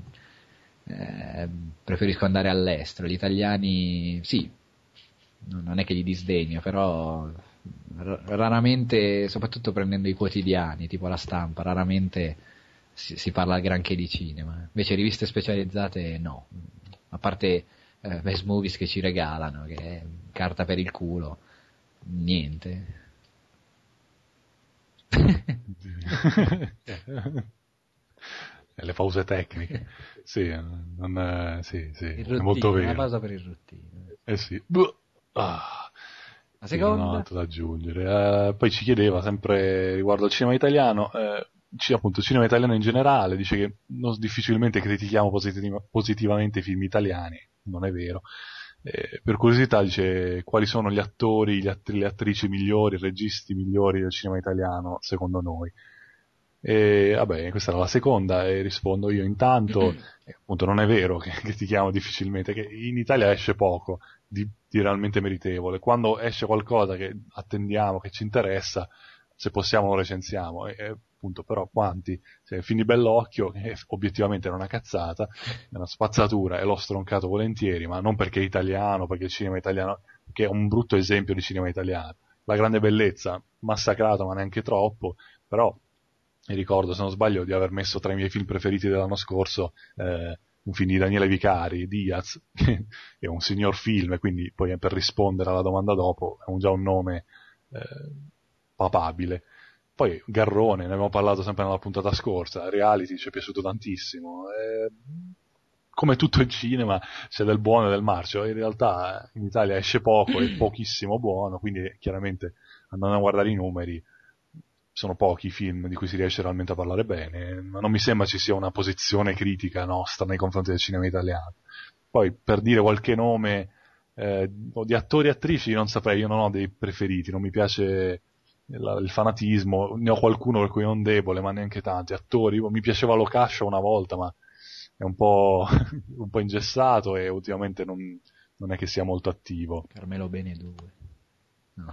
Preferisco andare all'estero. Gli italiani sì, non è che li disdegno, però raramente, soprattutto prendendo i quotidiani tipo La Stampa, raramente si parla granché di cinema. Invece riviste specializzate no, a parte Best Movies che ci regalano, che è carta per il culo, niente. Le pause tecniche, sì, sì, Il è molto rottino, una vero. pausa per il rottino. Sì. Ah, La sì, non ho seconda? altro da aggiungere. Poi ci chiedeva sempre riguardo al cinema italiano, appunto, il cinema italiano in generale, dice che difficilmente critichiamo positivamente i film italiani, non è vero. Per curiosità dice quali sono gli attori, le attrici migliori, i registi migliori del cinema italiano, secondo noi. E vabbè, questa era la seconda e rispondo io intanto, appunto non è vero che critichiamo difficilmente, che in Italia esce poco di realmente meritevole. Quando esce qualcosa che attendiamo, che ci interessa, se possiamo lo recensiamo. appunto, però quanti? Cioè, il film di Bellocchio, che obiettivamente è una cazzata, è una spazzatura, e l'ho stroncato volentieri, ma non perché è italiano, perché il cinema italiano, che è un brutto esempio di cinema italiano. La grande bellezza, massacrato, ma neanche troppo, però mi ricordo, se non sbaglio, di aver messo tra i miei film preferiti dell'anno scorso un film di Daniele Vicari, Diaz, che è un signor film, e quindi poi per rispondere alla domanda dopo è già un nome papabile. Poi Garrone, ne abbiamo parlato sempre nella puntata scorsa, Reality ci è piaciuto tantissimo. Come tutto il cinema c'è del buono e del marcio, in realtà in Italia esce poco e pochissimo buono, quindi chiaramente andando a guardare i numeri sono pochi i film di cui si riesce realmente a parlare bene, ma non mi sembra ci sia una posizione critica nostra nei confronti del cinema italiano. Poi per dire qualche nome di attori e attrici non saprei, io non ho dei preferiti, non mi piace il fanatismo, ne ho qualcuno per cui non debole, ma neanche tanti. Attori, mi piaceva Locascio una volta, ma è un po', un po' ingessato e ultimamente non è che sia molto attivo. Carmelo Bene 2. No.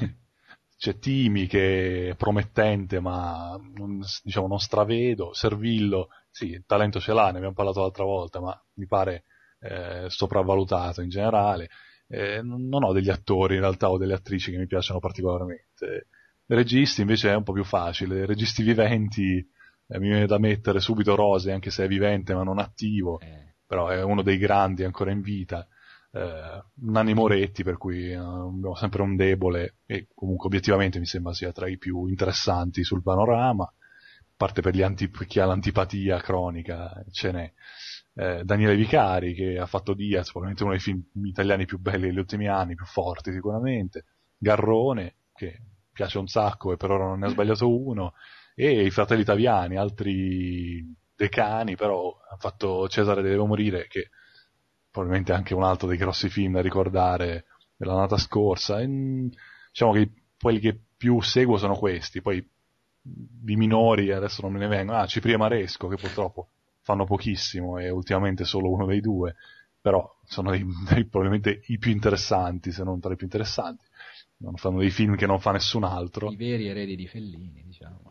C'è Timi che è promettente, ma diciamo non stravedo. Servillo, sì, il talento ce l'ha, ne abbiamo parlato l'altra volta, ma mi pare sopravvalutato in generale. Non ho degli attori in realtà o delle attrici che mi piacciono particolarmente. Registi invece è un po' più facile, registi viventi mi viene da mettere subito Rose, anche se è vivente ma non attivo, però è uno dei grandi ancora in vita. Nanni Moretti, per cui abbiamo sempre un debole, e comunque obiettivamente mi sembra sia tra i più interessanti sul panorama, a parte per chi ha l'antipatia cronica, ce n'è. Daniele Vicari, che ha fatto Diaz, probabilmente uno dei film italiani più belli degli ultimi anni, più forti sicuramente. Garrone, che piace un sacco e per ora non ne ha sbagliato uno, e i Fratelli Italiani, altri decani, però ha fatto Cesare deve morire, che probabilmente anche un altro dei grossi film da ricordare dell'annata scorsa. Diciamo che quelli che più seguo sono questi, poi di minori adesso non me ne vengono. Cipria e Maresco, che purtroppo fanno pochissimo e ultimamente solo uno dei due, però sono probabilmente i più interessanti, se non tra i più interessanti. Fanno dei film che non fa nessun altro. I veri eredi di Fellini, diciamo.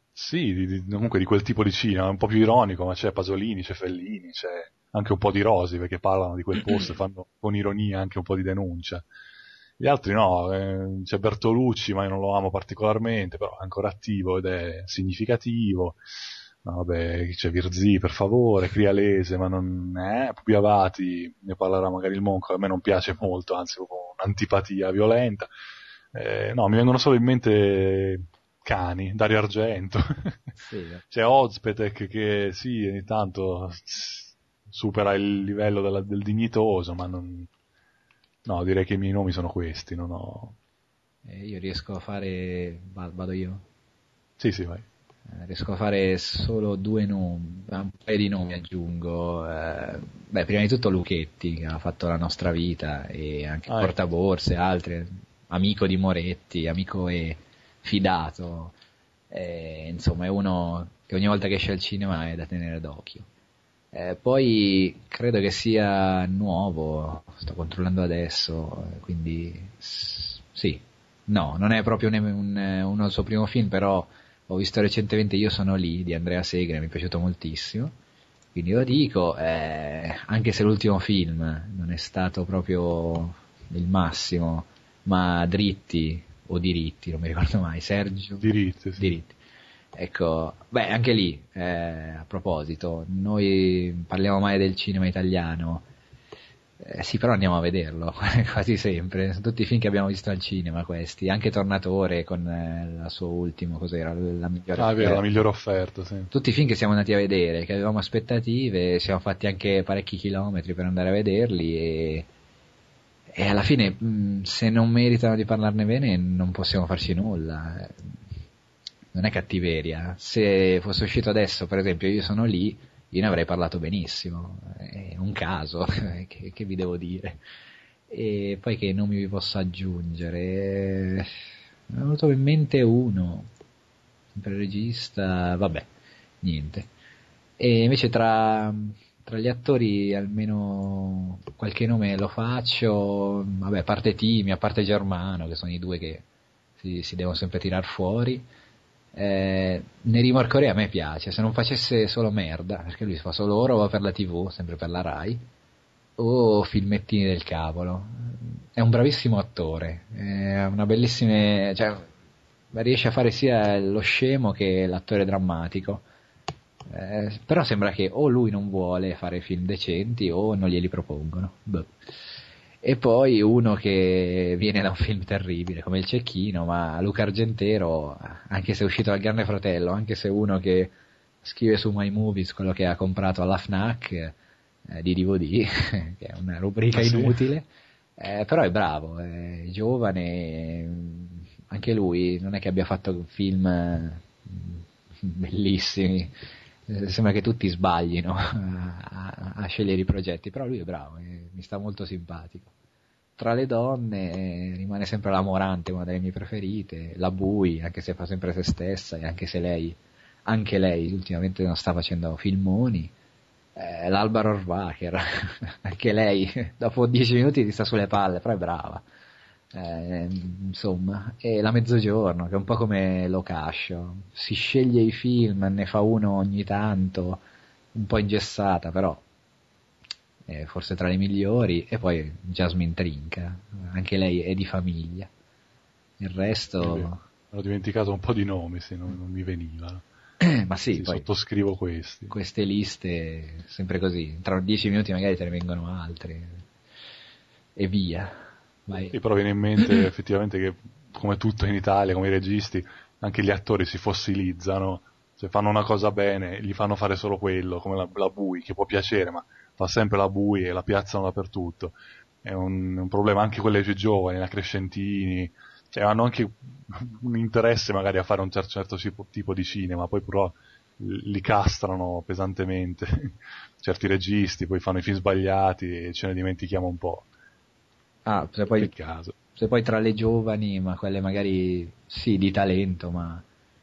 Sì, comunque di quel tipo di cinema, un po' più ironico, ma c'è Pasolini, c'è Fellini, c'è anche un po' di Rosi, perché parlano di quel posto e fanno con ironia anche un po' di denuncia. Gli altri no, c'è Bertolucci, ma io non lo amo particolarmente, però è ancora attivo ed è significativo. No, vabbè, c'è Virzì, per favore, Crialese, ma non è, Pupi Avati, ne parlerà magari il Monco, a me non piace molto, anzi ho un'antipatia violenta. No, mi vengono solo in mente cani, Dario Argento. Sì. C'è Ozpetek che sì, ogni tanto supera il livello del dignitoso, ma non... No, direi che i miei nomi sono questi, non ho... Io riesco a fare... Vado io? Sì, vai. Riesco a fare solo 2 nomi, un paio di nomi aggiungo. Prima di tutto Luchetti, che ha fatto La nostra vita, e anche Portaborse, altri, amico di Moretti, amico e fidato. Insomma, è uno che ogni volta che esce al cinema è da tenere d'occhio. Poi credo che sia nuovo, sto controllando adesso, quindi sì, no, non è proprio uno del suo primo film, però ho visto recentemente Io sono lì di Andrea Segre, mi è piaciuto moltissimo, quindi lo dico, anche se l'ultimo film non è stato proprio il massimo, ma Dritti o Diritti, non mi ricordo mai, Sergio Diritti, sì. Diritti. Ecco, anche lì, a proposito, noi parliamo mai del cinema italiano, sì, però andiamo a vederlo quasi sempre, sono tutti i film che abbiamo visto al cinema questi, anche Tornatore con la sua ultima, cos'era, la migliore offerta. È vero, la migliore offerta, sì. Tutti i film che siamo andati a vedere, che avevamo aspettative, siamo fatti anche parecchi chilometri per andare a vederli e alla fine se non meritano di parlarne bene non possiamo farci nulla. Non è cattiveria. Se fosse uscito adesso, per esempio, Io sono lì, io ne avrei parlato benissimo. È un caso, che vi devo dire. E poi che nomi vi posso aggiungere? Mi è venuto in mente uno, sempre regista, vabbè, niente. E invece tra gli attori almeno qualche nome lo faccio, vabbè, a parte Timi, a parte Germano, che sono i due che si devono sempre tirar fuori. Neri Morcorea a me piace, se non facesse solo merda, perché lui fa solo roba per la TV, sempre per la Rai, o filmettini del cavolo. È un bravissimo attore, è una bellissima, cioè, riesce a fare sia lo scemo che l'attore drammatico. Però sembra che o lui non vuole fare film decenti o non glieli propongono. Boh. E poi uno che viene da un film terribile come Il Cecchino, ma Luca Argentero, anche se è uscito dal Grande Fratello, anche se è uno che scrive su My Movies quello che ha comprato alla FNAC di DVD, che è una rubrica inutile, però è bravo, è giovane, anche lui non è che abbia fatto film bellissimi, sembra che tutti sbaglino a scegliere i progetti, però lui è bravo, mi sta molto simpatico. Tra le donne rimane sempre la Morante, una delle mie preferite, la Bui, anche se fa sempre se stessa e anche lei ultimamente non sta facendo filmoni, l'Alba Rohrwacher, anche lei dopo 10 minuti ti sta sulle palle, però è brava. Insomma, e la Mezzogiorno, che è un po' come Locascio, si sceglie i film, ne fa uno ogni tanto, un po' ingessata, però forse tra le migliori. E poi Jasmine Trinca, anche lei è di famiglia. Il resto ho dimenticato un po' di nomi, se non mi venivano. Ma sì, poi sottoscrivo queste liste sempre così, tra 10 minuti magari te ne vengono altri e via. Vai. E però viene in mente effettivamente che, come tutto in Italia, come i registi, anche gli attori si fossilizzano, se fanno una cosa bene gli fanno fare solo quello, come la Bui, che può piacere, ma fa sempre la Bui e la piazzano dappertutto. È un problema anche quelle più giovani, la Crescentini, cioè hanno anche un interesse magari a fare un certo tipo di cinema, poi però li castrano pesantemente certi registi, poi fanno i film sbagliati e ce ne dimentichiamo un po'. Se poi tra le giovani, ma quelle magari sì di talento, ma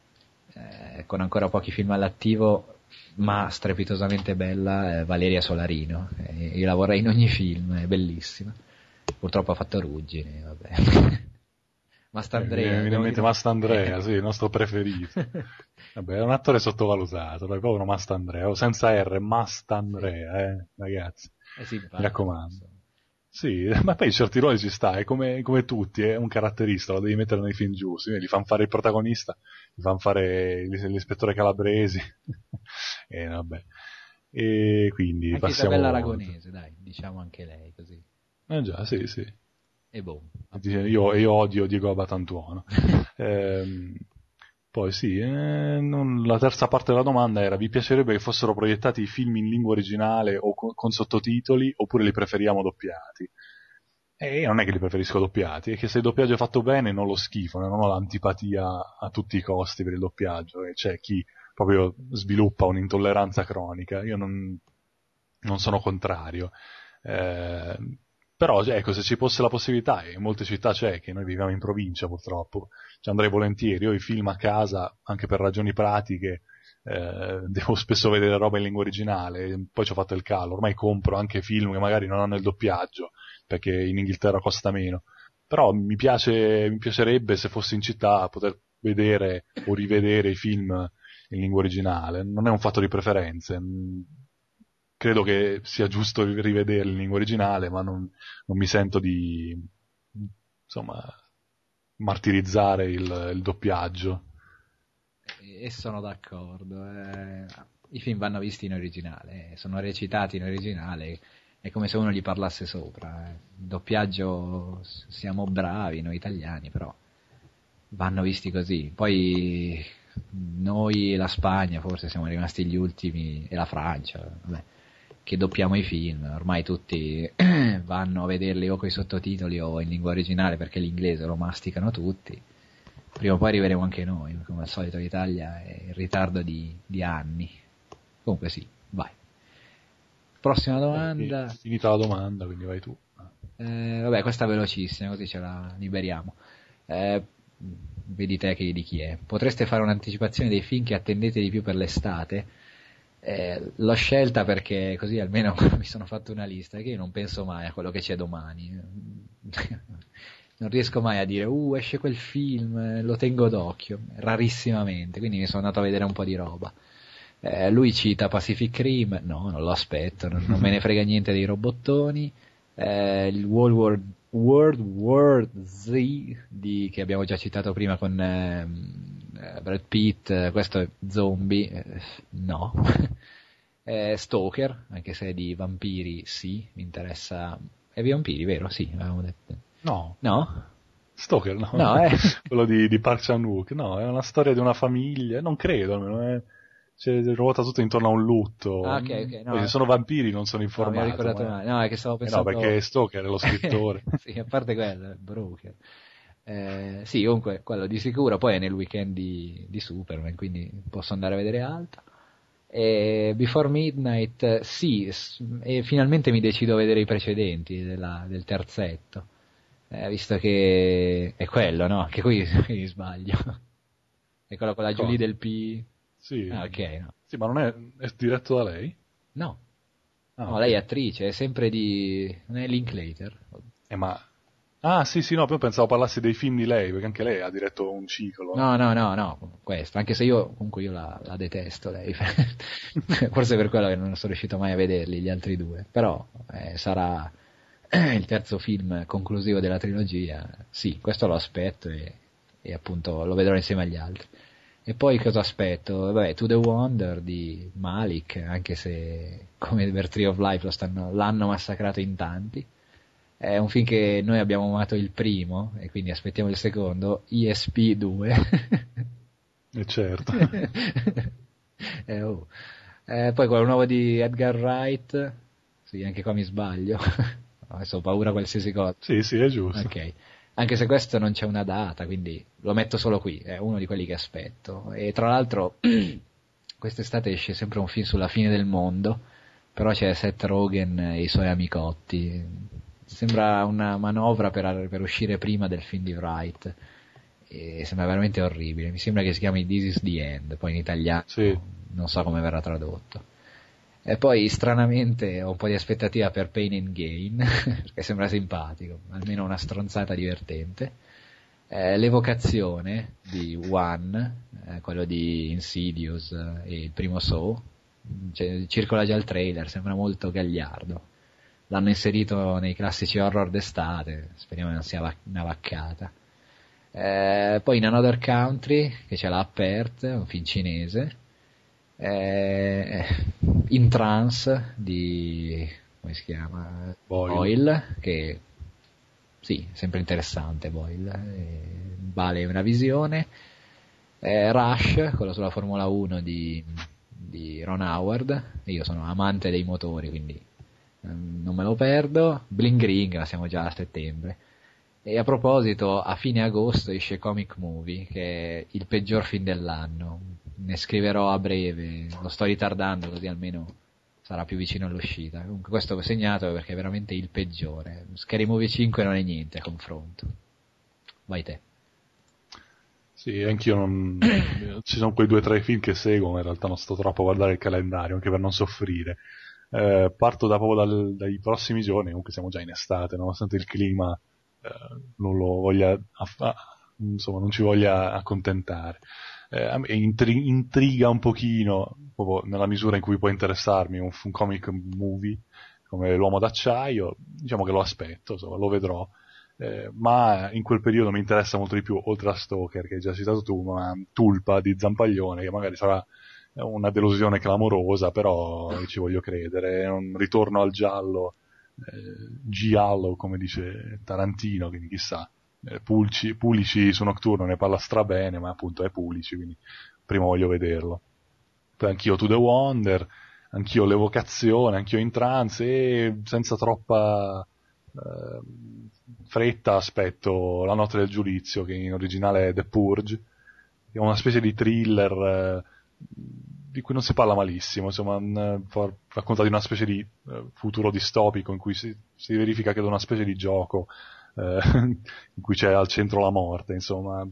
con ancora pochi film all'attivo, ma strepitosamente bella, Valeria Solarino. Io la vorrei in ogni film, è bellissima. Purtroppo ha fatto Ruggine, vabbè. Mastandrea. Mi viene Mastandrea, sì, il nostro preferito. Vabbè, è un attore sottovalutato, dai, povero Mastandrea, senza R, Mastandrea, ragazzi. Mi raccomando. Sì, ma poi in certi ruoli ci sta, è come tutti, è un caratterista, lo devi mettere nei film giusti, gli fanno fare il protagonista, gli fanno fare l'ispettore Calabresi, e vabbè. E quindi anche passiamo... Isabella Aragonese, dai, diciamo anche lei, così. Già, sì. E boh. Io odio Diego Abatantuono. Poi sì, la terza parte della domanda era: vi piacerebbe che fossero proiettati i film in lingua originale o con sottotitoli, oppure li preferiamo doppiati? E io non è che li preferisco doppiati, è che se il doppiaggio è fatto bene non lo schifo, non ho l'antipatia a tutti i costi per il doppiaggio, e c'è chi proprio sviluppa un'intolleranza cronica, io non sono contrario. Però ecco, se ci fosse la possibilità, e in molte città c'è, che noi viviamo in provincia purtroppo, ci andrei volentieri. Io i film a casa, anche per ragioni pratiche, devo spesso vedere roba in lingua originale, poi ci ho fatto il calo, ormai compro anche film che magari non hanno il doppiaggio, perché in Inghilterra costa meno. Però mi piacerebbe, se fossi in città, poter vedere o rivedere i film in lingua originale. Non è un fatto di preferenze. Credo che sia giusto rivederli in lingua originale, ma non mi sento di, insomma, martirizzare il doppiaggio. E sono d'accordo. I film vanno visti in originale, sono recitati in originale, è come se uno gli parlasse sopra. Il doppiaggio siamo bravi noi italiani, però vanno visti così. Poi noi e la Spagna forse siamo rimasti gli ultimi, e la Francia, vabbè, che doppiamo i film. Ormai tutti vanno a vederli o coi sottotitoli o in lingua originale, perché l'inglese lo masticano tutti. Prima o poi arriveremo anche noi, come al solito l'Italia è in ritardo di anni. Comunque sì, vai. Prossima domanda. Finita la domanda, quindi vai tu. Vabbè, questa è velocissima, così ce la liberiamo. Vedi te di chi è. Potreste fare un'anticipazione dei film che attendete di più per l'estate? L'ho scelta perché così almeno mi sono fatto una lista, che io non penso mai a quello che c'è domani. non riesco mai a dire esce quel film, lo tengo d'occhio, rarissimamente, quindi mi sono andato a vedere un po' di roba. Lui cita Pacific Rim, no, non lo aspetto, non me ne frega niente dei robottoni. Il World War Z che abbiamo già citato prima con Brad Pitt, questo è zombie, no. Stalker, anche se è di vampiri, sì, mi interessa. È di vampiri, vero? Sì, avevamo detto. No. No? Stalker, no? No, Quello di Park Chan-wook, no, è una storia di una famiglia, non credo, almeno, ruota tutto intorno a un lutto. Ah, ok, no. Poi se sono vampiri non sono No, mi ho informato. ricordato male. No, è che stavo No, pensando... perché Stoker è lo scrittore. Sì, a parte quello, è Broker. Sì, comunque, quello di sicuro, poi è nel weekend di Superman, quindi posso andare a vedere altro. Before Midnight, sì, e finalmente mi decido a vedere i precedenti del terzetto, visto che è quello, no? Che qui mi sbaglio. È quello con la Julie del P. Sì. Ah, ok, no. Sì, ma non è diretto da lei? No. Ah, No, ok. lei è attrice, è sempre di... non è Linklater? Ma... Ah, sì, no, poi pensavo parlassi dei film di lei, perché anche lei ha diretto un ciclo. No, questo, anche se io comunque la detesto lei, forse per quello che non sono riuscito mai a vederli gli altri due, però sarà il terzo film conclusivo della trilogia, sì, questo lo aspetto e appunto lo vedrò insieme agli altri. E poi cosa aspetto? Vabbè, To The Wonder di Malik, anche se come per Tree of Life l'hanno massacrato in tanti. È un film che noi abbiamo amato il primo e quindi aspettiamo il secondo, ESP2. Certo. Poi quello nuovo di Edgar Wright, sì, anche qua mi sbaglio. Adesso ho paura qualsiasi cosa. Sì, è giusto. Ok. Anche se questo non c'è una data, quindi lo metto solo qui, è uno di quelli che aspetto. E tra l'altro quest'estate esce sempre un film sulla fine del mondo, però c'è Seth Rogen e i suoi amicotti. Sembra una manovra per uscire prima del film di Wright. E sembra veramente orribile. Mi sembra che si chiami This is the End, poi in italiano Sì. non so come verrà tradotto. E poi stranamente ho un po' di aspettativa per Pain and Gain, perché sembra simpatico, almeno una stronzata divertente. L'evocazione di One, quello di Insidious e il primo Saw, circola già il trailer, sembra molto gagliardo. L'hanno inserito nei classici horror d'estate, speriamo che non sia una vaccata. Poi in Another Country, che c'è la Earth, un film cinese. In Trance di come si chiama? Boyle, che sì, sempre interessante Boyle, vale una visione. Rush, quello sulla Formula 1 di Ron Howard, io sono amante dei motori quindi non me lo perdo. Bling Ring, la siamo già a settembre. E a proposito, a fine agosto esce Comic Movie, che è il peggior film dell'anno. Ne scriverò a breve, lo sto ritardando così almeno sarà più vicino all'uscita. Comunque questo l'ho segnato perché è veramente il peggiore. Scary Movie 5 non è niente a confronto. Vai te. Sì, anch'io non... ci sono quei 2 o 3 film che seguo, ma in realtà non sto troppo a guardare il calendario, anche per non soffrire. Parto da proprio dai prossimi giorni, comunque siamo già in estate, nonostante il clima non lo voglia insomma non ci voglia accontentare. A me intriga un pochino proprio nella misura in cui può interessarmi un comic movie come L'Uomo d'Acciaio, diciamo che lo aspetto, insomma, lo vedrò, ma in quel periodo mi interessa molto di più, oltre a Stoker che hai già citato tu, ma Tulpa di Zampaglione, che magari sarà una delusione clamorosa, però ci voglio credere, è un ritorno al giallo, giallo come dice Tarantino, quindi chissà. Pulici su Nocturno ne parla strabene, ma appunto è Pulici, quindi prima voglio vederlo. Poi anch'io To The Wonder, anch'io l'evocazione, anch'io in trance e senza troppa fretta aspetto La notte del giudizio, che in originale è The Purge, che è una specie di thriller di cui non si parla malissimo, insomma, racconta di una specie di futuro distopico in cui si verifica che è una specie di gioco in cui c'è al centro la morte, insomma,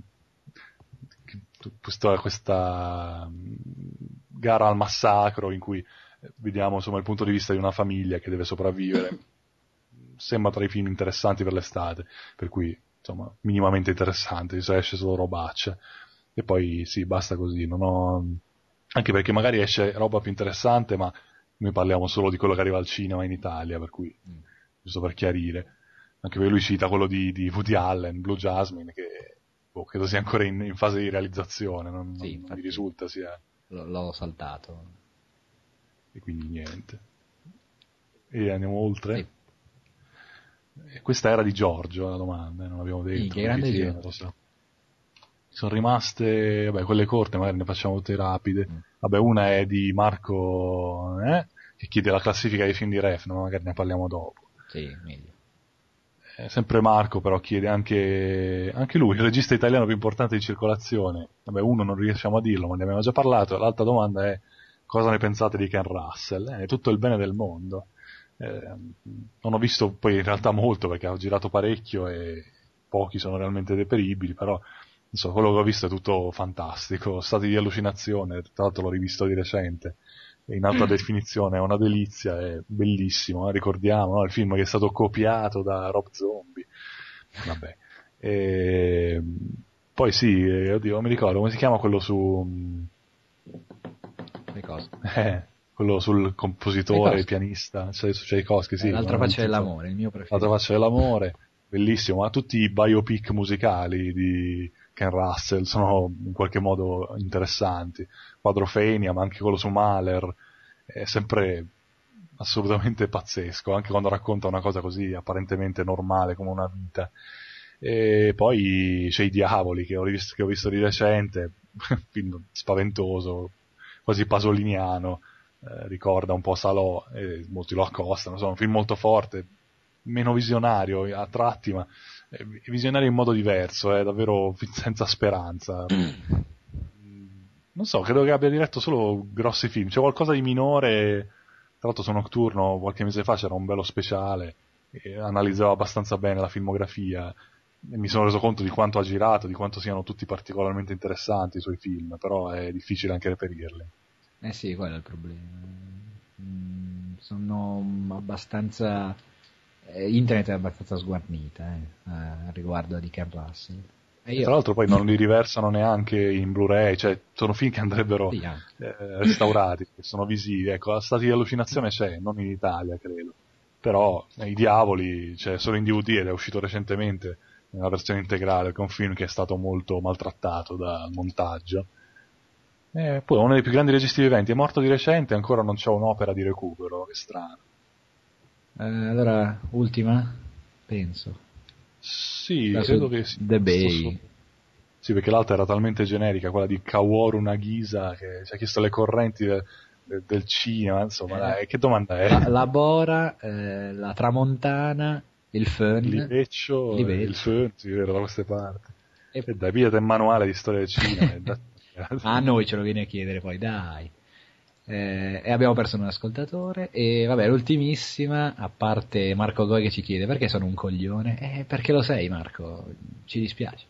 questa gara al massacro in cui vediamo insomma il punto di vista di una famiglia che deve sopravvivere. Sembra tra i film interessanti per l'estate, per cui insomma, minimamente interessante, se esce solo robaccia. E poi sì, basta così, non ho... Anche perché magari esce roba più interessante, ma noi parliamo solo di quello che arriva al cinema in Italia, per cui, giusto per chiarire. Anche perché lui cita quello di Woody Allen, Blue Jasmine, che credo sia ancora in fase di realizzazione, Sì, non mi infatti risulta sia... l'ho saltato. E quindi niente. E andiamo oltre. Sì. E questa era di Giorgio, la domanda, non l'abbiamo detto, Che lui che grande tiene, Giorgio. lo so. Sono rimaste, vabbè, quelle corte, magari ne facciamo tutte rapide. Vabbè, una è di Marco, che chiede la classifica dei film di Refn, ma magari ne parliamo dopo. Sì, meglio. Sempre Marco però chiede anche lui, il regista italiano più importante di circolazione. Vabbè, uno non riusciamo a dirlo, ma ne abbiamo già parlato. L'altra domanda è: cosa ne pensate di Ken Russell? È tutto il bene del mondo. Non ho visto poi in realtà molto perché ho girato parecchio e pochi sono realmente deperibili, però insomma, quello che ho visto è tutto fantastico, stati di allucinazione, tra l'altro l'ho rivisto di recente, in alta definizione, è una delizia, è bellissimo, ricordiamo, no? Il film che è stato copiato da Rob Zombie, vabbè. Poi sì, oddio, non mi ricordo, come si chiama quello su... Le cose. Quello sul compositore, il pianista, su Tchaikovsky, sì. L'altra faccia dell'amore, il mio preferito. L'altra faccia dell'amore, bellissimo, ma tutti i biopic musicali di Ken Russell sono in qualche modo interessanti. Quadrophenia, ma anche quello su Mahler, è sempre assolutamente pazzesco, anche quando racconta una cosa così apparentemente normale come una vita. E poi c'è I Diavoli, che ho visto di recente, film spaventoso, quasi pasoliniano, ricorda un po' Salò, e molti lo accostano, insomma, un film molto forte, meno visionario a tratti, ma visionario in modo diverso, è davvero senza speranza. Non so, credo che abbia diretto solo grossi film, c'è qualcosa di minore, tra l'altro su Nocturno qualche mese fa c'era un bello speciale, e analizzava abbastanza bene la filmografia, e mi sono reso conto di quanto ha girato, di quanto siano tutti particolarmente interessanti i suoi film, però è difficile anche reperirli. Sì, quello è il problema. Sono abbastanza... internet è abbastanza sguarnita riguardo di Ken Russell. E tra l'altro poi non li riversano neanche in Blu-ray, cioè sono film che andrebbero sì, restaurati, che sono visivi. Ecco, la Stati di allucinazione c'è, non in Italia credo. Però I Diavoli c'è solo in DVD ed è uscito recentemente nella versione integrale, che è un film che è stato molto maltrattato dal montaggio. Poi uno dei più grandi registi viventi è morto di recente, ancora non c'è un'opera di recupero, che strano. Allora, ultima? Penso. Sì, credo che sì. The Bay. Sì, perché l'altra era talmente generica, quella di Kaworu Nagisa, che ci ha chiesto le correnti del cinema, insomma, dai, che domanda è? La Bora, la Tramontana, il Fön. Liveccio, il Fön, sì, vero, da queste parti. E dai, pigliate il manuale di storia del cinema. A noi ce lo viene a chiedere poi, dai. E abbiamo perso un ascoltatore. E vabbè, l'ultimissima, a parte Marco Goi che ci chiede perché sono un coglione. Perché lo sei, Marco, ci dispiace.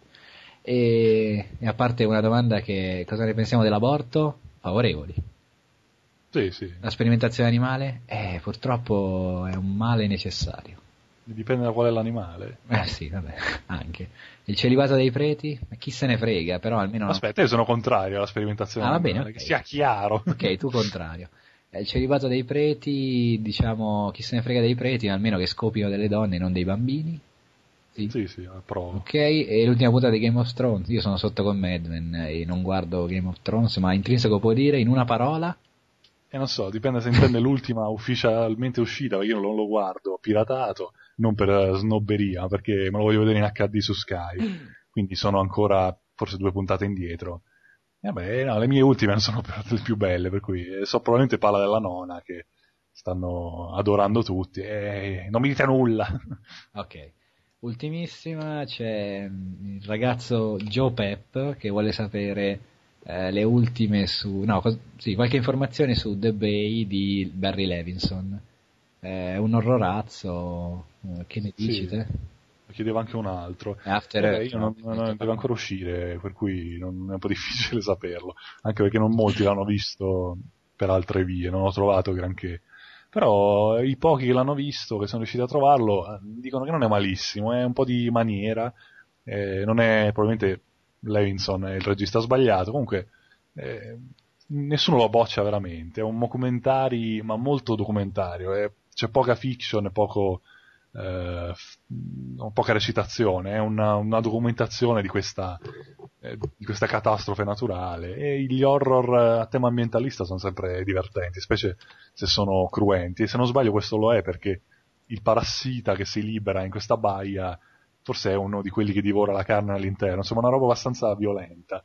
E a parte una domanda che cosa ne pensiamo dell'aborto? Favorevoli. Sì, sì. La sperimentazione animale? Purtroppo è un male necessario. Dipende da qual è l'animale. Sì, vabbè, anche. Il celibato dei preti? Chi se ne frega, però almeno... Aspetta, io sono contrario alla sperimentazione va animale, bene, okay. Che sia chiaro. Ok, tu contrario. Il celibato dei preti, diciamo, chi se ne frega dei preti, almeno che scopino delle donne e non dei bambini. Sì, approvo. Ok, e l'ultima puntata di Game of Thrones, io sono sotto con Mad Men e non guardo Game of Thrones, ma Intrinseco può dire in una parola? Non so, dipende se intende l'ultima ufficialmente uscita, perché io non lo guardo, piratato, non per snobberia, ma perché me lo voglio vedere in HD su Sky, quindi sono ancora forse 2 puntate indietro. E vabbè, no, le mie ultime non sono le più belle, per cui so probabilmente Palla della Nona, che stanno adorando tutti, e non mi dite nulla. Ok. Ultimissima c'è il ragazzo Joe Pep che vuole sapere le ultime qualche informazione su The Bay di Barry Levinson. È un orrorazzo, che ne dici te? Chiedeva anche un altro. After Earth, io non deve ancora uscire, per cui è un po' difficile saperlo, anche perché non molti l'hanno visto per altre vie, non ho trovato granché. Però i pochi che l'hanno visto, che sono riusciti a trovarlo, dicono che non è malissimo, è un po' di maniera, Non è probabilmente Levinson è il regista sbagliato, comunque nessuno lo boccia veramente, è un documentari, ma molto documentario, c'è poca fiction, poca recitazione, è una documentazione di questa catastrofe naturale, e gli horror a tema ambientalista sono sempre divertenti, specie se sono cruenti, e se non sbaglio questo lo è perché il parassita che si libera in questa baia forse è uno di quelli che divora la carne all'interno, insomma una roba abbastanza violenta.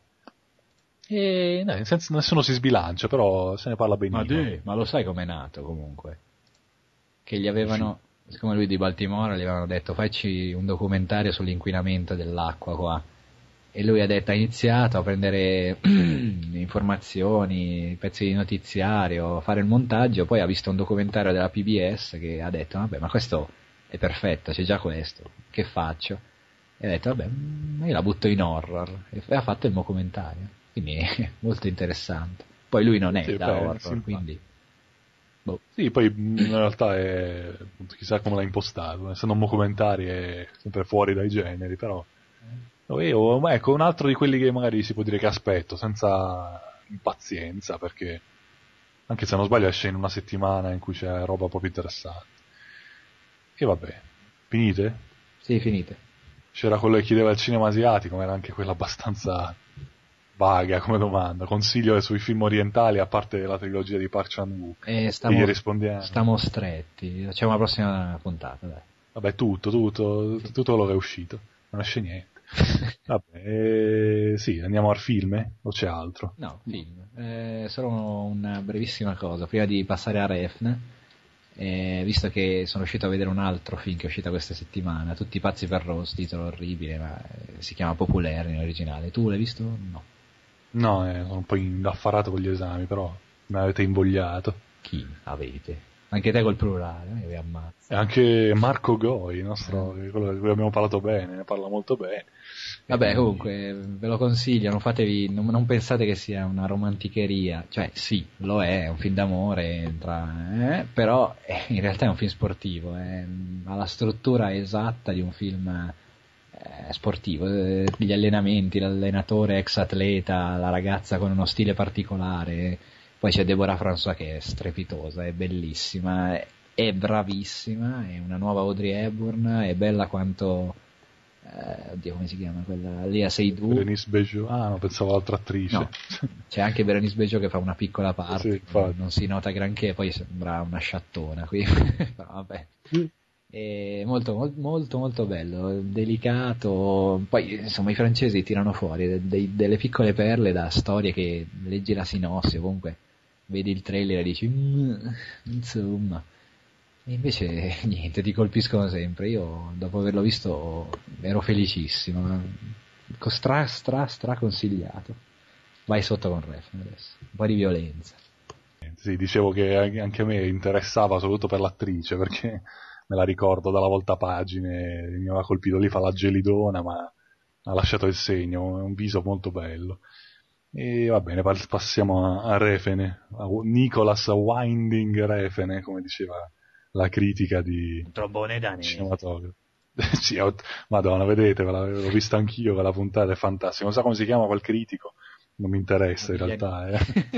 E nessuno si sbilancia, però se ne parla benissimo. Ma lo sai com'è nato comunque? Che gli avevano, siccome lui è di Baltimora, gli avevano detto facci un documentario sull'inquinamento dell'acqua qua. E lui ha iniziato a prendere informazioni, pezzi di notiziario, a fare il montaggio, poi ha visto un documentario della PBS che ha detto vabbè, ma questo è perfetto, c'è già questo, che faccio? E ha detto vabbè, io la butto in horror, e ha fatto il documentario, quindi è molto interessante. Poi lui non è Sì, da horror, quindi... Boh. Sì, poi in realtà è, appunto, chissà come l'ha impostato, essendo un documentario è sempre fuori dai generi, però ecco, un altro di quelli che magari si può dire che aspetto, senza impazienza, perché anche se non sbaglio esce in una settimana in cui c'è roba proprio interessante. E vabbè, finite? Sì, finite. C'era quello che chiedeva il cinema asiatico, ma era anche quella abbastanza vaga come domanda. Consiglio sui film orientali, a parte la trilogia di Park Chan-wook. E gli rispondiamo. Stiamo stretti, facciamo la prossima puntata, dai. Vabbè, tutto quello che è uscito. Non esce niente. Vabbè, sì, andiamo al film, o c'è altro? No, film. Solo una brevissima cosa, prima di passare a Refn, visto che sono riuscito a vedere un altro film che è uscito questa settimana, Tutti pazzi per Rose, titolo orribile, ma si chiama Popolare in originale. Tu l'hai visto? No. No, sono un po' indaffarato con gli esami, però mi avete invogliato. Chi avete? Anche te col plurale, mi ammazza. E anche Marco Goi, quello di cui abbiamo parlato bene, ne parla molto bene. Vabbè, comunque, ve lo consiglio, non pensate che sia una romanticheria, cioè sì, lo è un film d'amore, però in realtà è un film sportivo, ha la struttura esatta di un film sportivo, gli allenamenti, l'allenatore ex atleta, la ragazza con uno stile particolare, poi c'è Deborah François che è strepitosa, è bellissima, è bravissima, è una nuova Audrey Hepburn, è bella quanto... oddio, come si chiama quella? Lea Seydoux. Berenice Bejo. Ah, no, pensavo all'altra attrice. No, c'è anche Berenice Bejo che fa una piccola parte, sì, non si nota granché, poi sembra una sciattona qui. Però vabbè. È molto bello, delicato. Poi insomma i francesi tirano fuori delle piccole perle da storie che leggi la sinossi o comunque vedi il trailer e dici insomma. E invece niente, ti colpiscono sempre. Io dopo averlo visto ero felicissimo, stra consigliato. Vai sotto con Ref adesso, un po' di violenza. Sì, dicevo che anche a me interessava soprattutto per l'attrice, perché me la ricordo dalla voltapagine, mi aveva colpito, lì fa la gelidona, ma ha lasciato il segno, è un viso molto bello. E va bene, passiamo a Refene, a Nicolas Winding Refene, come diceva la critica di trombone danese cinematografo. Sì, Madonna, vedete, l'ho vista anch'io, quella puntata è fantastica. Non so come si chiama quel critico, non mi interessa in realtà.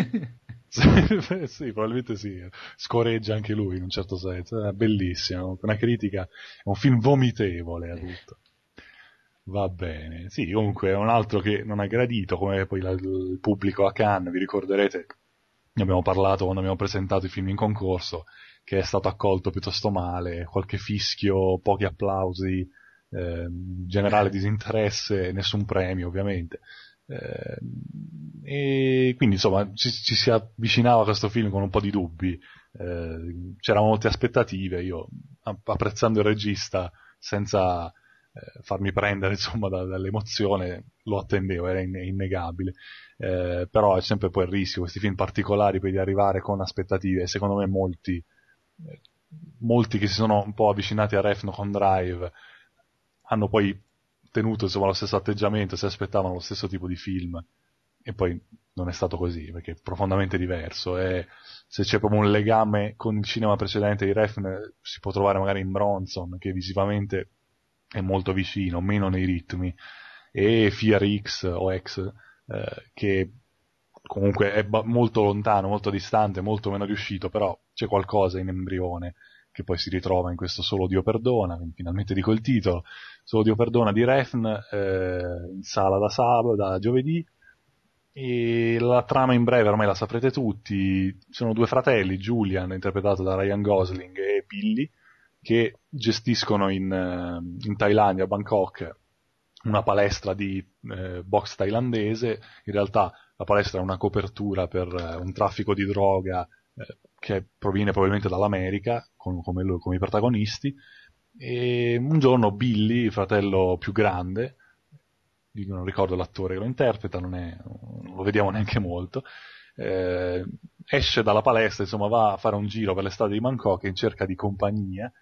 Sì, probabilmente sì, scoreggia anche lui in un certo senso, è bellissimo, una critica, è un film vomitevole a tutto. Va bene, sì, comunque è un altro che non ha gradito, come poi il pubblico a Cannes, vi ricorderete, ne abbiamo parlato quando abbiamo presentato i film in concorso, che è stato accolto piuttosto male, qualche fischio, pochi applausi, generale disinteresse, nessun premio ovviamente. E quindi insomma ci si avvicinava a questo film con un po' di dubbi, c'erano molte aspettative, io apprezzando il regista senza farmi prendere insomma dall'emozione lo attendevo, era innegabile, però è sempre poi il rischio, questi film particolari poi di arrivare con aspettative, e secondo me molti che si sono un po' avvicinati a Refn con Drive hanno poi tenuto insomma lo stesso atteggiamento, si aspettavano lo stesso tipo di film, e poi non è stato così, perché è profondamente diverso, e se c'è proprio un legame con il cinema precedente di Refn si può trovare magari in Bronson, che visivamente è molto vicino, meno nei ritmi, e Fear X o X, che comunque è molto lontano, molto distante, molto meno riuscito, però c'è qualcosa in embrione che poi si ritrova in questo Solo Dio perdona, quindi finalmente dico il titolo, Solo Dio perdona di Refn, in sala da giovedì. E la trama in breve ormai la saprete tutti, sono due fratelli, Julian interpretato da Ryan Gosling e Billy, che gestiscono in Thailandia, a Bangkok, una palestra di box thailandese. In realtà la palestra è una copertura per un traffico di droga che proviene probabilmente dall'America, come i protagonisti. E un giorno Billy, il fratello più grande, non ricordo l'attore che lo interpreta, non lo vediamo neanche molto, esce dalla palestra, insomma va a fare un giro per le strade di Bangkok in cerca di compagnia,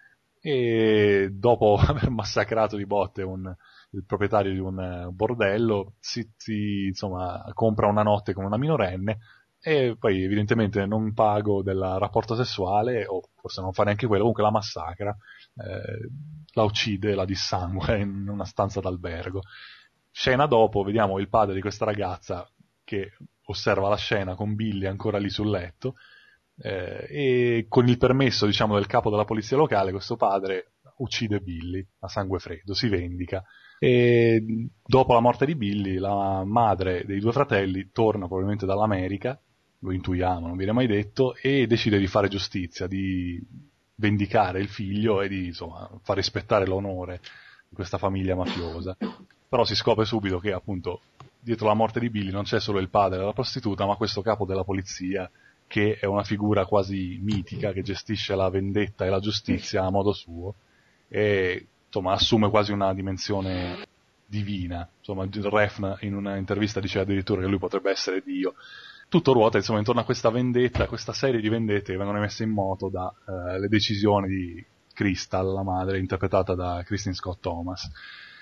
e dopo aver massacrato di botte il proprietario di un bordello insomma, compra una notte con una minorenne, e poi evidentemente non pago del rapporto sessuale, o forse non fa neanche quello, comunque la massacra, la uccide, la dissangue in una stanza d'albergo. Scena dopo vediamo il padre di questa ragazza che osserva la scena con Billy ancora lì sul letto, e con il permesso, diciamo, del capo della polizia locale, questo padre uccide Billy a sangue freddo, si vendica. E dopo la morte di Billy, la madre dei due fratelli torna probabilmente dall'America, lo intuiamo, non viene mai detto, e decide di fare giustizia, di vendicare il figlio e di, insomma, far rispettare l'onore di questa famiglia mafiosa. Però si scopre subito che, appunto, dietro la morte di Billy non c'è solo il padre della prostituta, ma questo capo della polizia, che è una figura quasi mitica, che gestisce la vendetta e la giustizia a modo suo, e insomma assume quasi una dimensione divina. Insomma, Refn in una intervista dice addirittura che lui potrebbe essere Dio. Tutto ruota, insomma, intorno a questa vendetta, questa serie di vendette che vengono messe in moto dalle decisioni di Crystal, la madre, interpretata da Kristin Scott Thomas.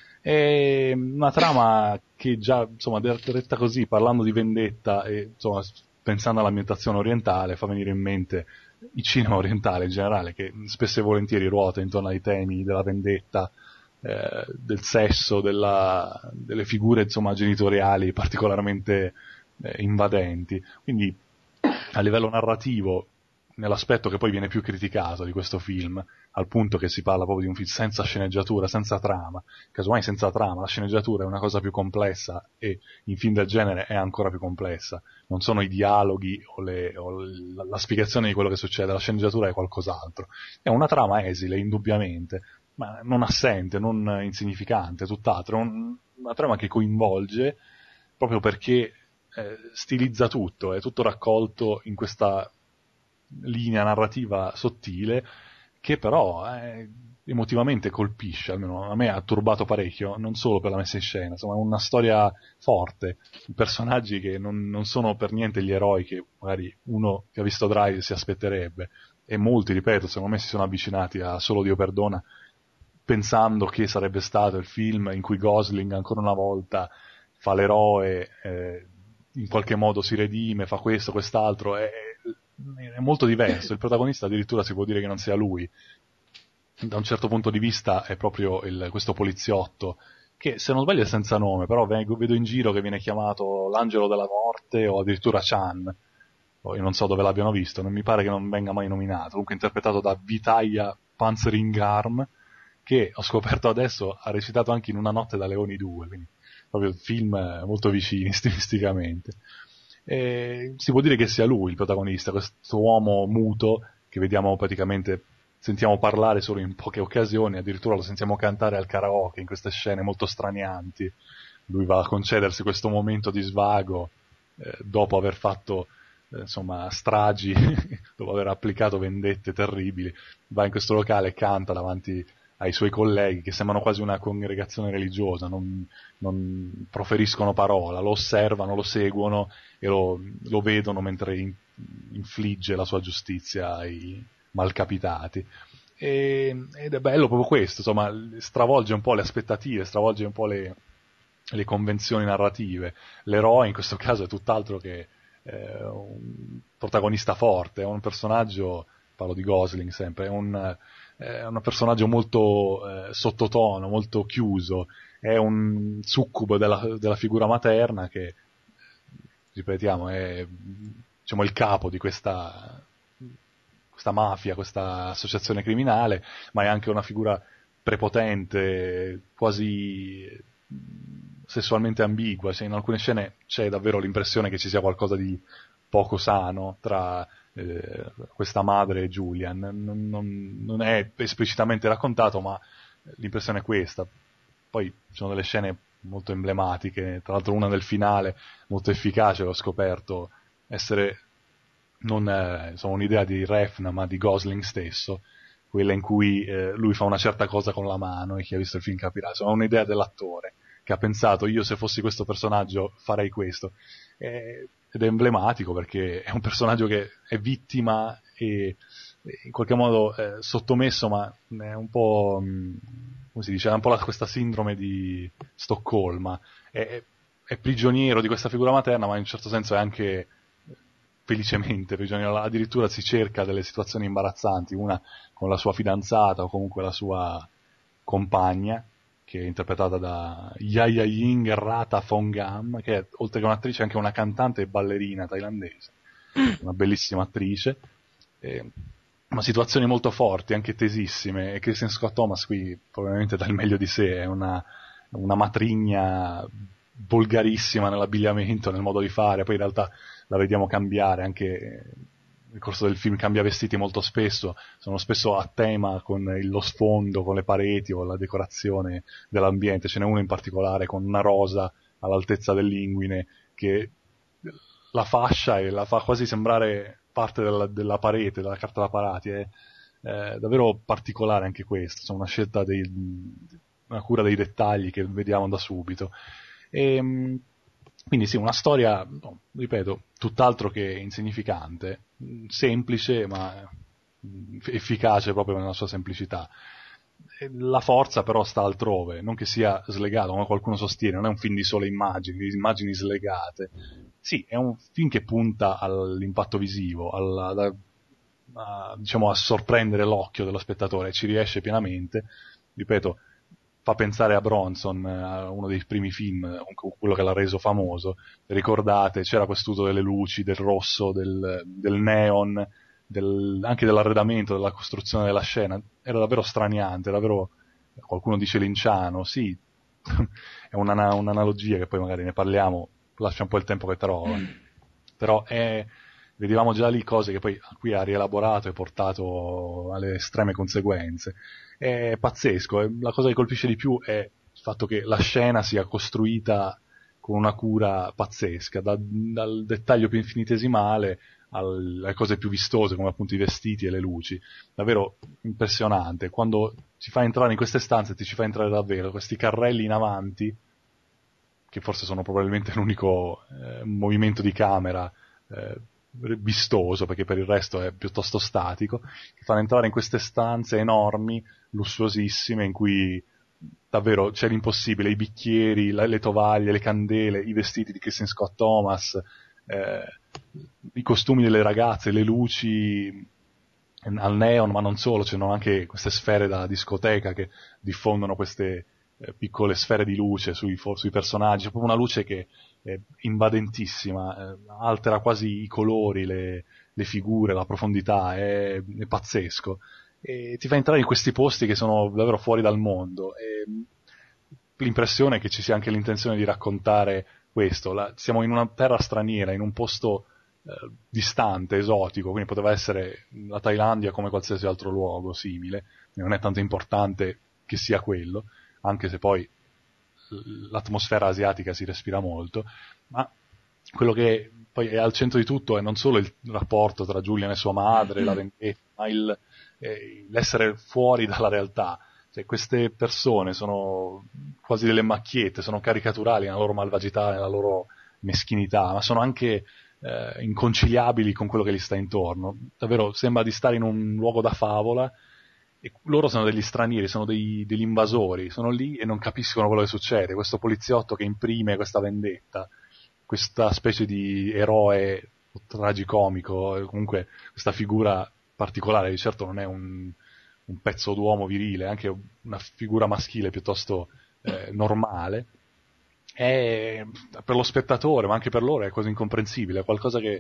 È una trama che già, insomma, detta così, parlando di vendetta e, insomma, pensando all'ambientazione orientale, fa venire in mente il cinema orientale in generale, che spesso e volentieri ruota intorno ai temi della vendetta, del sesso, delle figure, insomma, genitoriali particolarmente invadenti. Quindi a livello narrativo, nell'aspetto che poi viene più criticato di questo film, al punto che si parla proprio di un film senza sceneggiatura, senza trama, casomai senza trama, la sceneggiatura è una cosa più complessa, e in film del genere è ancora più complessa, non sono i dialoghi o la spiegazione di quello che succede, la sceneggiatura è qualcos'altro, è una trama esile, indubbiamente, ma non assente, non insignificante, tutt'altro, una trama che coinvolge proprio perché stilizza tutto, è tutto raccolto in questa linea narrativa sottile, che però emotivamente colpisce, almeno a me ha turbato parecchio, non solo per la messa in scena, insomma è una storia forte, personaggi che non sono per niente gli eroi che magari uno che ha visto Drive si aspetterebbe, e molti, ripeto, secondo me si sono avvicinati a Solo Dio perdona pensando che sarebbe stato il film in cui Gosling ancora una volta fa l'eroe, in qualche modo si redime, fa questo, quest'altro, è molto diverso. Il protagonista addirittura si può dire che non sia lui. Da un certo punto di vista è proprio questo poliziotto, che se non sbaglio è senza nome, però vedo in giro che viene chiamato l'angelo della morte o addirittura Chan. Poi non so dove l'abbiano visto, non mi pare che non venga mai nominato. Comunque interpretato da Vitaya Panzeringarm, che ho scoperto adesso ha recitato anche in Una notte da leoni 2, quindi proprio film molto vicini stilisticamente. E si può dire che sia lui il protagonista, questo uomo muto che vediamo praticamente, sentiamo parlare solo in poche occasioni, addirittura lo sentiamo cantare al karaoke in queste scene molto stranianti. Lui va a concedersi questo momento di svago dopo aver fatto insomma stragi, dopo aver applicato vendette terribili, va in questo locale e canta davanti ai suoi colleghi che sembrano quasi una congregazione religiosa, non proferiscono parola, lo osservano, lo seguono e lo vedono mentre infligge la sua giustizia ai malcapitati. Ed è bello proprio questo, insomma, stravolge un po' le aspettative, stravolge un po' le convenzioni narrative. L'eroe in questo caso è tutt'altro che un protagonista forte, è un personaggio, parlo di Gosling sempre, è un è un personaggio molto sottotono, molto chiuso, è un succubo della figura materna che, ripetiamo, è, diciamo, il capo di questa mafia, questa associazione criminale, ma è anche una figura prepotente, quasi sessualmente ambigua. Cioè, in alcune scene c'è davvero l'impressione che ci sia qualcosa di poco sano tra questa madre e Julian. Non è esplicitamente raccontato, ma l'impressione è questa. Poi ci sono delle scene molto emblematiche, tra l'altro una del finale molto efficace, l'ho scoperto essere non insomma, un'idea di Refn, ma di Gosling stesso, quella in cui lui fa una certa cosa con la mano, e chi ha visto il film capirà, insomma, un'idea dell'attore che ha pensato: io se fossi questo personaggio farei questo, ed è emblematico perché è un personaggio che è vittima e in qualche modo sottomesso, ma è un po' come si dice, ha un po' questa sindrome di Stoccolma, è prigioniero di questa figura materna, ma in un certo senso è anche felicemente prigioniero. Addirittura si cerca delle situazioni imbarazzanti, una con la sua fidanzata o comunque la sua compagna, che è interpretata da Yaya Ying Rata Phongam, che è, oltre che un'attrice, anche una cantante e ballerina thailandese, una bellissima attrice, ma situazioni molto forti, anche tesissime, e Kristen Scott Thomas qui probabilmente dà il meglio di sé, è una matrigna volgarissima nell'abbigliamento, nel modo di fare. Poi in realtà la vediamo cambiare anche nel corso del film, cambia vestiti molto spesso, sono spesso a tema con lo sfondo, con le pareti o la decorazione dell'ambiente. Ce n'è uno in particolare con una rosa all'altezza dell'inguine che la fascia e la fa quasi sembrare parte della parete, della carta da parati. È davvero particolare anche questo, insomma, una scelta una cura dei dettagli che vediamo da subito. Quindi sì, una storia, no, ripeto, tutt'altro che insignificante, semplice ma efficace proprio nella sua semplicità. La forza però sta altrove, non che sia slegato, come qualcuno sostiene, non è un film di sole immagini, di immagini slegate. Sì, è un film che punta all'impatto visivo, diciamo, a sorprendere l'occhio dello spettatore, ci riesce pienamente. Ripeto, fa pensare a Bronson, a uno dei primi film, quello che l'ha reso famoso. Ricordate, c'era quest'uso delle luci, del rosso, del neon, anche dell'arredamento, della costruzione della scena. Era davvero straniante, davvero, qualcuno dice linciano, sì, è un'analogia che poi magari ne parliamo, lascia un po' il tempo che trova. Però vedevamo già lì cose che poi qui ha rielaborato e portato alle estreme conseguenze. È pazzesco, e la cosa che colpisce di più è il fatto che la scena sia costruita con una cura pazzesca, dal dettaglio più infinitesimale alle cose più vistose, come appunto i vestiti e le luci. Davvero impressionante. Quando ci fa entrare in queste stanze, ti ci fa entrare davvero, questi carrelli in avanti, che forse sono probabilmente l'unico movimento di camera vistoso, perché per il resto è piuttosto statico, che fanno entrare in queste stanze enormi, lussuosissime, in cui davvero c'è l'impossibile: i bicchieri, le tovaglie, le candele, i vestiti di Kristen Scott Thomas, i costumi delle ragazze, le luci al neon, ma non solo, c'erano anche queste sfere da discoteca che diffondono queste piccole sfere di luce sui personaggi. C'è proprio una luce che è invadentissima, altera quasi i colori, le figure, la profondità, è pazzesco. E ti fa entrare in questi posti che sono davvero fuori dal mondo. E l'impressione è che ci sia anche l'intenzione di raccontare questo. Siamo in una terra straniera, in un posto distante, esotico, quindi poteva essere la Thailandia come qualsiasi altro luogo simile, non è tanto importante che sia quello, anche se poi l'atmosfera asiatica si respira molto, ma quello che poi è al centro di tutto è non solo il rapporto tra Julian e sua madre, la vendetta, ma l'essere fuori dalla realtà. Cioè, queste persone sono quasi delle macchiette, sono caricaturali nella loro malvagità, nella loro meschinità, ma sono anche inconciliabili con quello che gli sta intorno. Davvero sembra di stare in un luogo da favola, e loro sono degli stranieri, sono degli invasori, sono lì e non capiscono quello che succede. Questo poliziotto che imprime questa vendetta, questa specie di eroe tragicomico, comunque questa figura particolare, di certo non è un un pezzo d'uomo virile, anche una figura maschile piuttosto normale, è, per lo spettatore, ma anche per loro, è cosa incomprensibile, è qualcosa che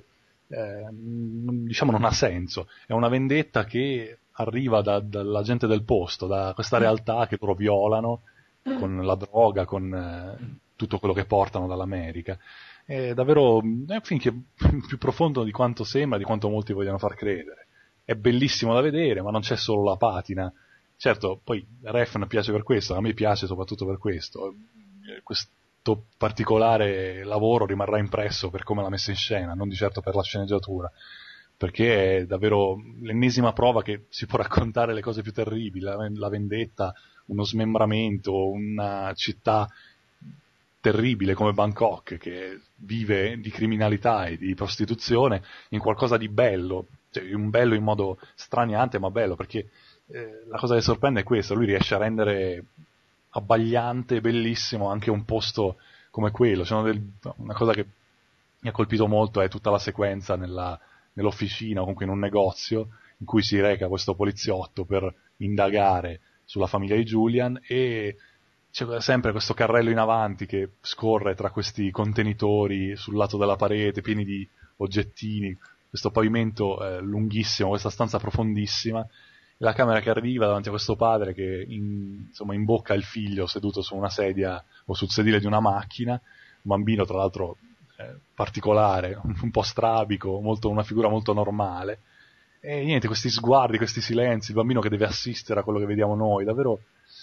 diciamo non ha senso. È una vendetta che arriva dalla gente del posto, da questa realtà che loro violano con la droga, con tutto quello che portano dall'America. È davvero è un film che è più profondo di quanto sembra, di quanto molti vogliono far credere. È bellissimo da vedere, ma non c'è solo la patina. Certo, poi Refn piace per questo, a me piace soprattutto per questo. Questo particolare lavoro rimarrà impresso per come l'ha messa in scena, non di certo per la sceneggiatura, perché è davvero l'ennesima prova che si può raccontare le cose più terribili, la vendetta, uno smembramento, una città terribile come Bangkok che vive di criminalità e di prostituzione in qualcosa di bello, cioè un bello in modo straniante ma bello, perché la cosa che sorprende è questo, lui riesce a rendere abbagliante e bellissimo anche un posto come quello. Una cosa che mi ha colpito molto è tutta la sequenza nell'officina o comunque in un negozio in cui si reca questo poliziotto per indagare sulla famiglia di Julian, e c'è sempre questo carrello in avanti che scorre tra questi contenitori sul lato della parete pieni di oggettini, questo pavimento lunghissimo, questa stanza profondissima, e la camera che arriva davanti a questo padre che insomma imbocca il figlio seduto su una sedia o sul sedile di una macchina, un bambino tra l'altro particolare, un po' strabico, una figura molto normale, e niente, questi sguardi, questi silenzi, il bambino che deve assistere a quello che vediamo noi, davvero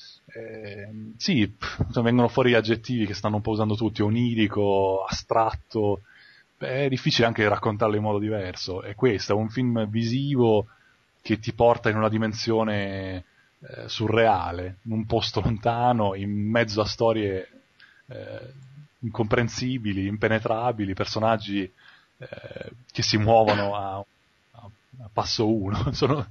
sì, vengono fuori gli aggettivi che stanno un po' usando tutti, onirico, astratto, è difficile anche raccontarlo in modo diverso, e questo è un film visivo che ti porta in una dimensione surreale, in un posto lontano, in mezzo a storie incomprensibili, impenetrabili, personaggi che si muovono a passo uno, sono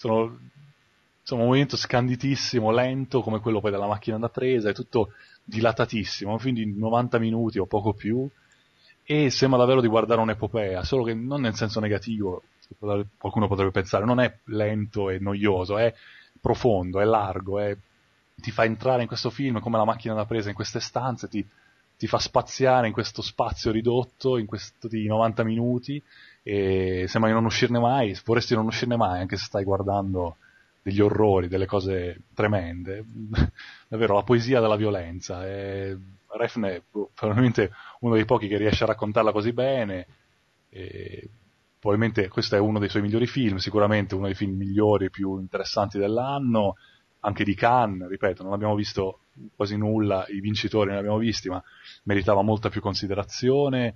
un movimento scanditissimo, lento come quello poi della macchina da presa, è tutto dilatatissimo, un film di 90 minuti o poco più, e sembra davvero di guardare un'epopea, solo che non nel senso negativo, qualcuno potrebbe pensare, non è lento e noioso, è profondo, è largo, ti fa entrare in questo film come la macchina da presa, in queste stanze, ti fa spaziare in questo spazio ridotto, in questi 90 minuti, e sembra di non uscirne mai, vorresti non uscirne mai, anche se stai guardando degli orrori, delle cose tremende. Davvero la poesia della violenza. Refn è probabilmente uno dei pochi che riesce a raccontarla così bene, e probabilmente questo è uno dei suoi migliori film, sicuramente uno dei film migliori e più interessanti dell'anno, anche di Cannes, ripeto, non abbiamo visto quasi nulla, i vincitori non li abbiamo visti, ma meritava molta più considerazione,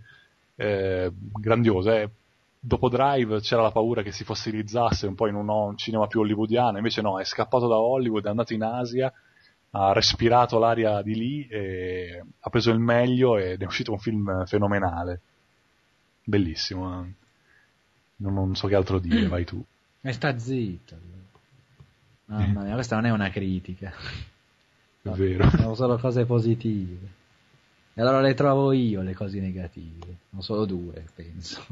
grandioso, Dopo Drive c'era la paura che si fossilizzasse un po' in un cinema più hollywoodiano, invece no, è scappato da Hollywood, è andato in Asia, ha respirato l'aria di lì, e ha preso il meglio ed è uscito un film fenomenale, bellissimo, non so che altro dire, vai tu. E sta zitto. Mamma mia, questa non è una critica. È vero. Sono solo cose positive. E allora le trovo io le cose negative. Non solo due, penso.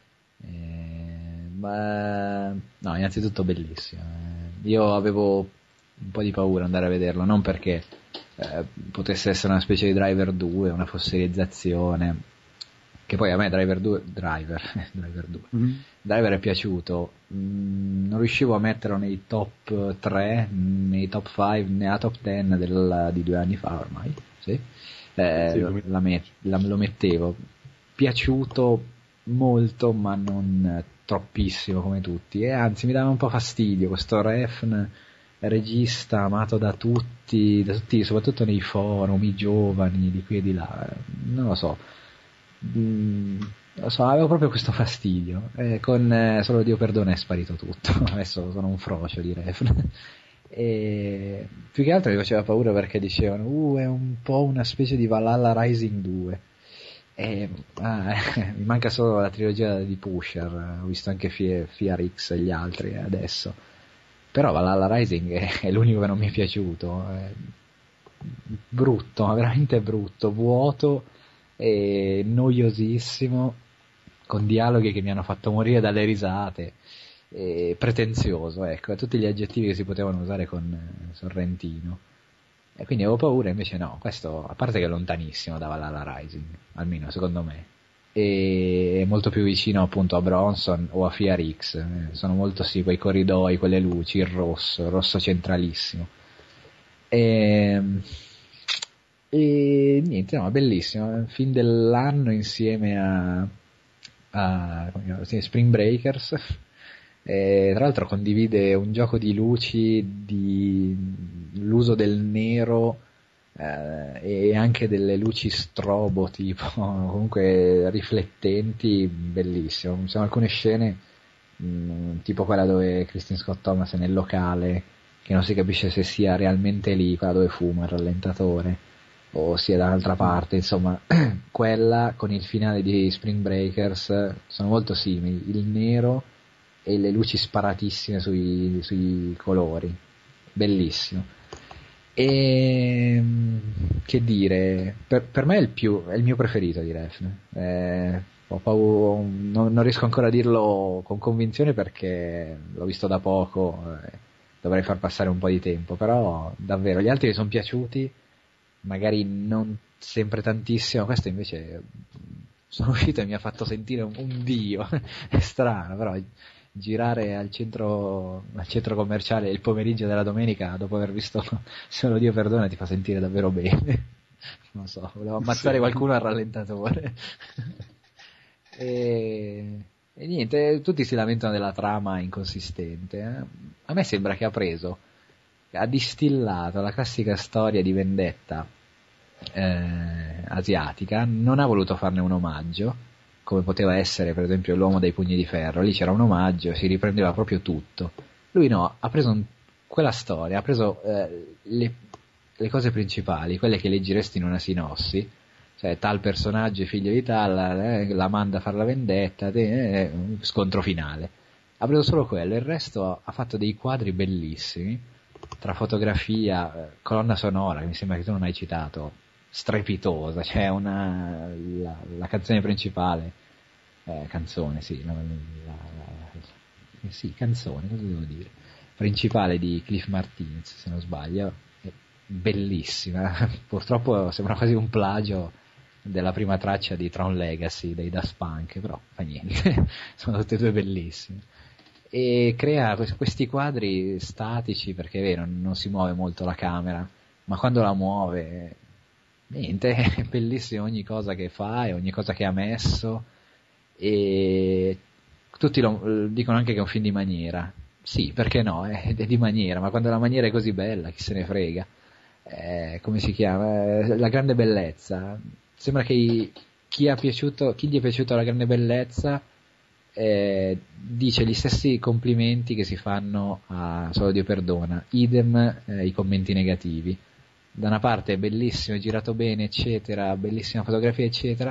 No, innanzitutto bellissimo. Io avevo un po' di paura andare a vederlo, non perché potesse essere una specie di Driver 2, una fossilizzazione, che poi a me Driver 2 Driver è piaciuto, non riuscivo a metterlo nei top 3, nei top 5, nella top 10 di 2 anni fa ormai, sì. Lo mettevo, piaciuto molto, ma non troppissimo come tutti, e anzi mi dava un po' fastidio questo Refn, regista amato da tutti, soprattutto nei forum, i giovani di qui e di là, non lo so, avevo proprio questo fastidio, con Solo Dio perdona è sparito tutto. Adesso sono un frocio di Refn, e più che altro mi faceva paura perché dicevano è un po' una specie di Valhalla Rising 2, mi manca solo la trilogia di Pusher, ho visto anche Fear X e gli altri adesso, però Valhalla Rising è l'unico che non mi è piaciuto, brutto, veramente brutto, vuoto e noiosissimo, con dialoghi che mi hanno fatto morire dalle risate, pretenzioso, ecco, tutti gli aggettivi che si potevano usare con Sorrentino. E quindi avevo paura, invece no, questo, a parte che è lontanissimo da Valhalla Rising, almeno secondo me, e è molto più vicino appunto a Bronson o a Fear X, sono molto sì, quei corridoi, quelle luci, il rosso centralissimo. E niente, no, bellissimo, film dell'anno insieme a Spring Breakers. Tra l'altro condivide un gioco di luci, l'uso del nero e anche delle luci strobo tipo comunque riflettenti, bellissimo. Ci sono alcune scene tipo quella dove Kristin Scott Thomas è nel locale che non si capisce se sia realmente lì, quella dove fuma il rallentatore o sia da un'altra parte, insomma quella con il finale di Spring Breakers sono molto simili, il nero e le luci sparatissime sui colori, bellissimo. E che dire, per me è il mio preferito di Refn. Ho paura, non riesco ancora a dirlo con convinzione perché l'ho visto da poco, dovrei far passare un po' di tempo, però davvero gli altri mi sono piaciuti, magari non sempre tantissimo, questo invece sono uscito e mi ha fatto sentire un dio, è strano, però girare al centro commerciale il pomeriggio della domenica dopo aver visto Solo Dio perdona ti fa sentire davvero bene. Non so, volevo ammazzare qualcuno al rallentatore. e niente, tutti si lamentano della trama inconsistente. A me sembra che ha distillato la classica storia di vendetta asiatica, non ha voluto farne un omaggio come poteva essere per esempio L'uomo dei pugni di ferro, lì c'era un omaggio, si riprendeva proprio tutto. Lui no, ha preso quella storia, ha preso le cose principali, quelle che leggeresti in una sinossi, cioè tal personaggio è figlio di tal, la manda a fare la vendetta, scontro finale. Ha preso solo quello, il resto ha fatto dei quadri bellissimi, tra fotografia, colonna sonora, che mi sembra che tu non hai citato, strepitosa, cioè la canzone principale, canzone, sì, sì, canzone, cosa devo dire? Principale di Cliff Martinez, se non sbaglio, è bellissima, purtroppo sembra quasi un plagio della prima traccia di Tron Legacy dei Daft Punk, però fa niente, sono tutte e due bellissime. E crea questi quadri statici, perché è vero, non si muove molto la camera, ma quando la muove niente, è bellissimo ogni cosa che fa e ogni cosa che ha messo, e tutti dicono anche che è un film di maniera. Sì, perché no, è di maniera, ma quando la maniera è così bella, chi se ne frega. Come si chiama? La grande bellezza. Sembra che chi gli è piaciuto La grande bellezza dice gli stessi complimenti che si fanno a Solo Dio perdona, idem i commenti negativi. Da una parte è bellissimo, è girato bene, eccetera, bellissima fotografia, eccetera.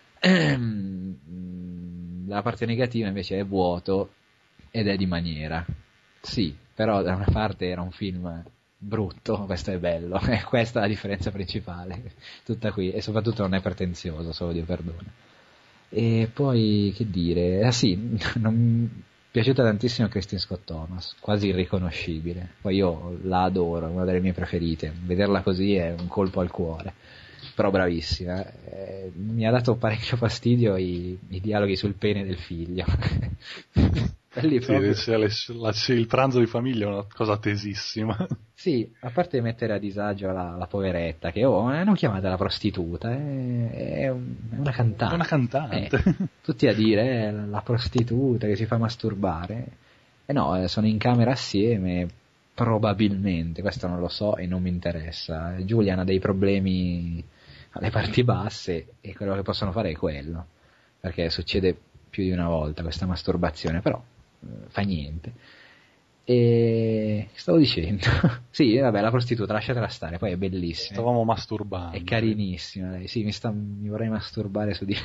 La parte negativa invece è vuoto ed è di maniera. Sì, però da una parte era un film brutto, questo è bello, e questa è la differenza principale, tutta qui, e soprattutto non è pretenzioso, Solo Dio perdona. E poi, che dire, sì, mi è piaciuta tantissimo Kristin Scott Thomas, quasi irriconoscibile, poi io la adoro, è una delle mie preferite, vederla così è un colpo al cuore, però bravissima. Mi ha dato parecchio fastidio i dialoghi sul pene del figlio. Sì, proprio... il pranzo di famiglia è una cosa tesissima. Sì, a parte mettere a disagio la poveretta, che non chiamate la prostituta, è una cantante. È una cantante. Tutti a dire la prostituta che si fa masturbare. E no, sono in camera assieme, probabilmente, questo non lo so e non mi interessa. Julian ha dei problemi alle parti basse e quello che possono fare è quello, perché succede più di una volta questa masturbazione, però fa niente. E stavo dicendo sì, vabbè, la prostituta lasciatela stare, poi è bellissima, stavamo masturbando, è carinissima lei, sì, mi vorrei masturbare su di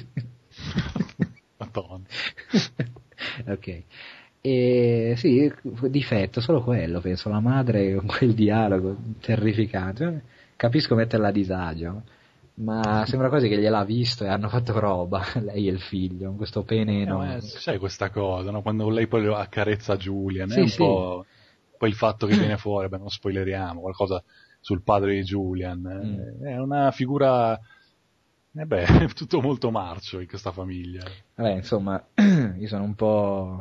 Madonna. Ok, e sì, difetto solo quello, penso, la madre con quel dialogo terrificante, capisco metterla a disagio, ma sembra quasi che gliel'ha visto e hanno fatto roba, lei e il figlio, con questo pene enorme. Sai questa cosa, no? Quando lei poi accarezza Julian, è Sì, un sì. po'... Poi il fatto che viene fuori, beh, non spoileriamo, qualcosa sul padre di Julian, è una figura... è tutto molto marcio in questa famiglia. Vabbè, insomma, io sono un po'...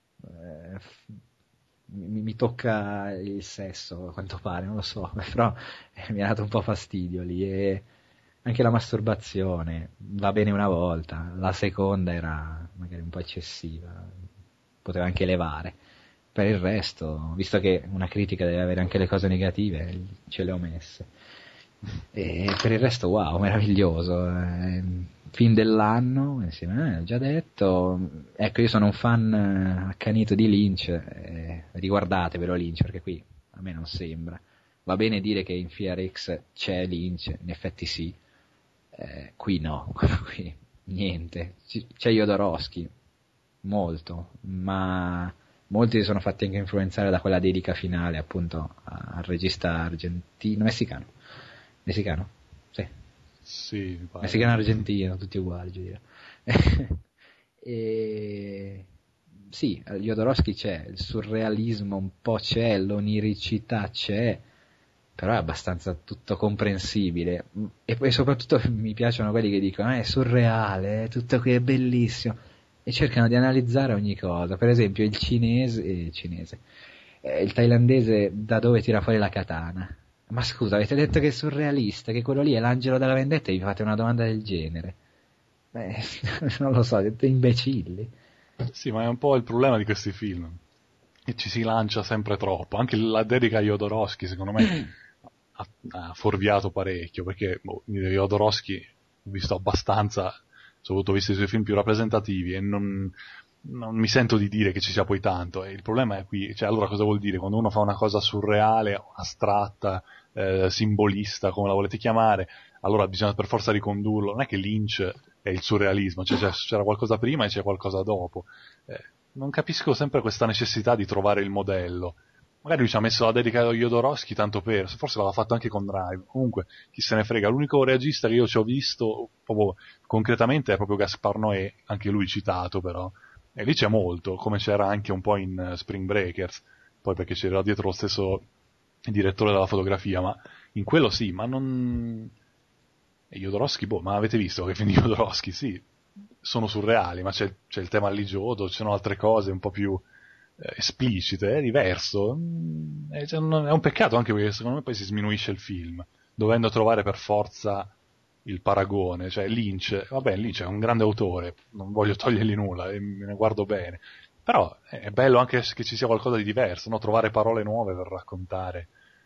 mi tocca il sesso, a quanto pare, non lo so, però mi ha dato un po' fastidio lì, e anche la masturbazione va bene una volta, la seconda era magari un po' eccessiva, poteva anche elevare. Per il resto, visto che una critica deve avere anche le cose negative, ce le ho messe. E per il resto, wow, meraviglioso. Fin dell'anno, insieme, ho già detto. Ecco, io sono un fan accanito di Lynch, riguardatevelo Lynch, perché qui a me non sembra. Va bene dire che in Fear X c'è Lynch, in effetti sì. Qui no, qui niente. C'è Jodorowsky, molto, ma molti si sono fatti anche influenzare da quella dedica finale, appunto, al regista messicano. Sì. Sì, mi pare. Messicano argentino, tutti uguali, giuro. E... Sì, Jodorowsky c'è, il surrealismo un po' c'è, l'oniricità c'è, però è abbastanza tutto comprensibile. E poi soprattutto mi piacciono quelli che dicono è surreale, è tutto qui è bellissimo, e cercano di analizzare ogni cosa. Per esempio il il thailandese da dove tira fuori la katana. Ma scusa, avete detto che è surrealista, che quello lì è l'angelo della vendetta e vi fate una domanda del genere? Beh, non lo so, siete imbecilli. Sì, ma è un po' il problema di questi film, che ci si lancia sempre troppo. Anche la dedica a Jodorowsky, secondo me, ha fuorviato parecchio, perché di Jodorowsky ho visto abbastanza, soprattutto visto i suoi film più rappresentativi, e non mi sento di dire che ci sia poi tanto. E il problema è qui, cioè, allora cosa vuol dire? Quando uno fa una cosa surreale, astratta, simbolista, come la volete chiamare, allora bisogna per forza ricondurlo. Non è che Lynch è il surrealismo, cioè c'era qualcosa prima e c'è qualcosa dopo. Non capisco sempre questa necessità di trovare il modello. Magari lui ci ha messo la dedica a Jodorowsky tanto per, forse l'aveva fatto anche con Drive. Comunque, chi se ne frega. L'unico regista che io ci ho visto proprio concretamente è proprio Gaspar Noé, anche lui citato però. E lì c'è molto, come c'era anche un po' in Spring Breakers, poi perché c'era dietro lo stesso direttore della fotografia, ma in quello sì, ma non... E Jodorowsky, ma avete visto che film di Jodorowsky? Sì, sono surreali, ma c'è il tema religioso, ci sono altre cose un po' più esplicite, è diverso. È un peccato anche perché secondo me poi si sminuisce il film, dovendo trovare per forza il paragone. Cioè Lynch, vabbè, Lynch è un grande autore, non voglio togliergli nulla, e me ne guardo bene, però è bello anche che ci sia qualcosa di diverso, no? Trovare parole nuove per raccontare.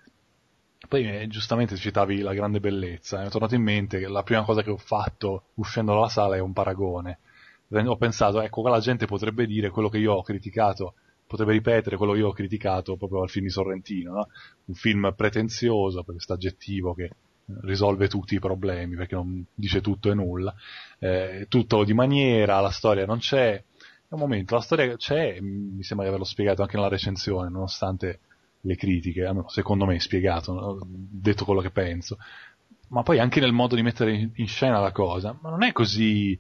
Poi giustamente citavi La grande bellezza, mi è tornato in mente che la prima cosa che ho fatto uscendo dalla sala è un paragone. Ho pensato, ecco, qua la gente potrebbe dire quello che io ho criticato, potrebbe ripetere quello che io ho criticato proprio al film di Sorrentino, no? Un film pretenzioso, per questo aggettivo che risolve tutti i problemi, perché non dice tutto e nulla, tutto di maniera, la storia non c'è. È un momento, la storia c'è, mi sembra di averlo spiegato anche nella recensione, nonostante le critiche, secondo me è spiegato, ho detto quello che penso, ma poi anche nel modo di mettere in scena la cosa, ma non è così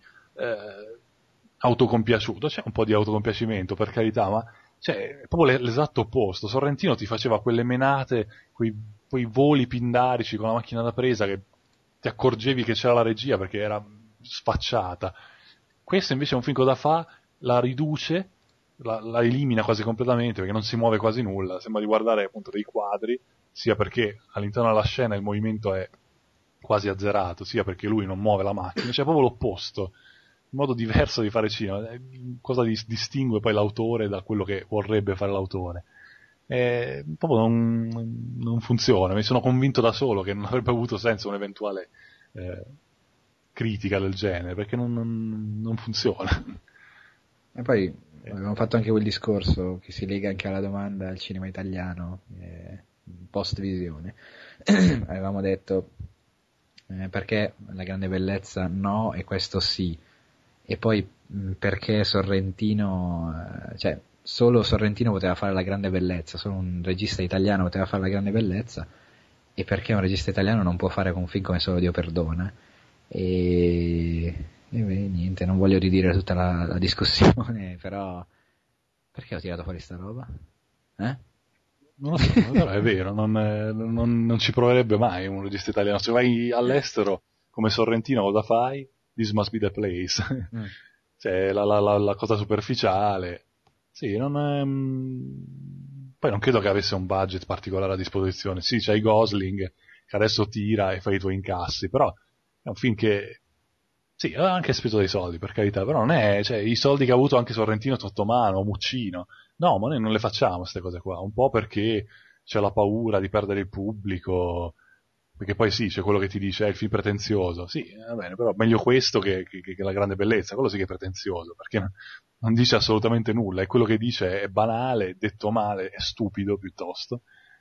autocompiaciuto, c'è un po' di autocompiacimento per carità, ma cioè, è proprio l'esatto opposto. Sorrentino ti faceva quelle menate, quei voli pindarici con la macchina da presa che ti accorgevi che c'era la regia perché era sfacciata. Questo invece è un film da fa, la riduce, la elimina quasi completamente perché non si muove quasi nulla, sembra di guardare appunto dei quadri, sia perché all'interno della scena il movimento è quasi azzerato, sia perché lui non muove la macchina, cioè proprio l'opposto, un modo diverso di fare cinema. Cosa distingue poi l'autore da quello che vorrebbe fare l'autore? Proprio non funziona, mi sono convinto da solo che non avrebbe avuto senso un'eventuale critica del genere, perché non funziona. E poi abbiamo fatto anche quel discorso che si lega anche alla domanda al cinema italiano, post visione. Avevamo detto perché La grande bellezza no e questo sì, e poi perché Sorrentino, cioè solo Sorrentino poteva fare La grande bellezza, solo un regista italiano poteva fare La grande bellezza, e perché un regista italiano non può fare un film come Solo Dio perdona. beh, niente, non voglio ridire tutta la discussione, però perché ho tirato fuori sta roba? Non lo so, però è vero, non ci proverebbe mai un regista italiano. Se vai all'estero come Sorrentino, cosa fai? This must be the place. Mm. Cioè, la cosa superficiale. Sì, non è... Poi non credo che avesse un budget particolare a disposizione. Sì, c'hai Gosling, che adesso tira e fa i tuoi incassi, però è un film che... Sì, ha anche speso dei soldi, per carità, però non è... Cioè, i soldi che ha avuto anche Sorrentino sotto mano, Muccino. No, ma noi non le facciamo queste cose qua, un po' perché c'è la paura di perdere il pubblico, perché poi sì, c'è quello che ti dice è il film pretenzioso, sì, va bene, però meglio questo che la grande bellezza, quello sì che è pretenzioso, perché non dice assolutamente nulla, e quello che dice è banale, detto male, è stupido piuttosto.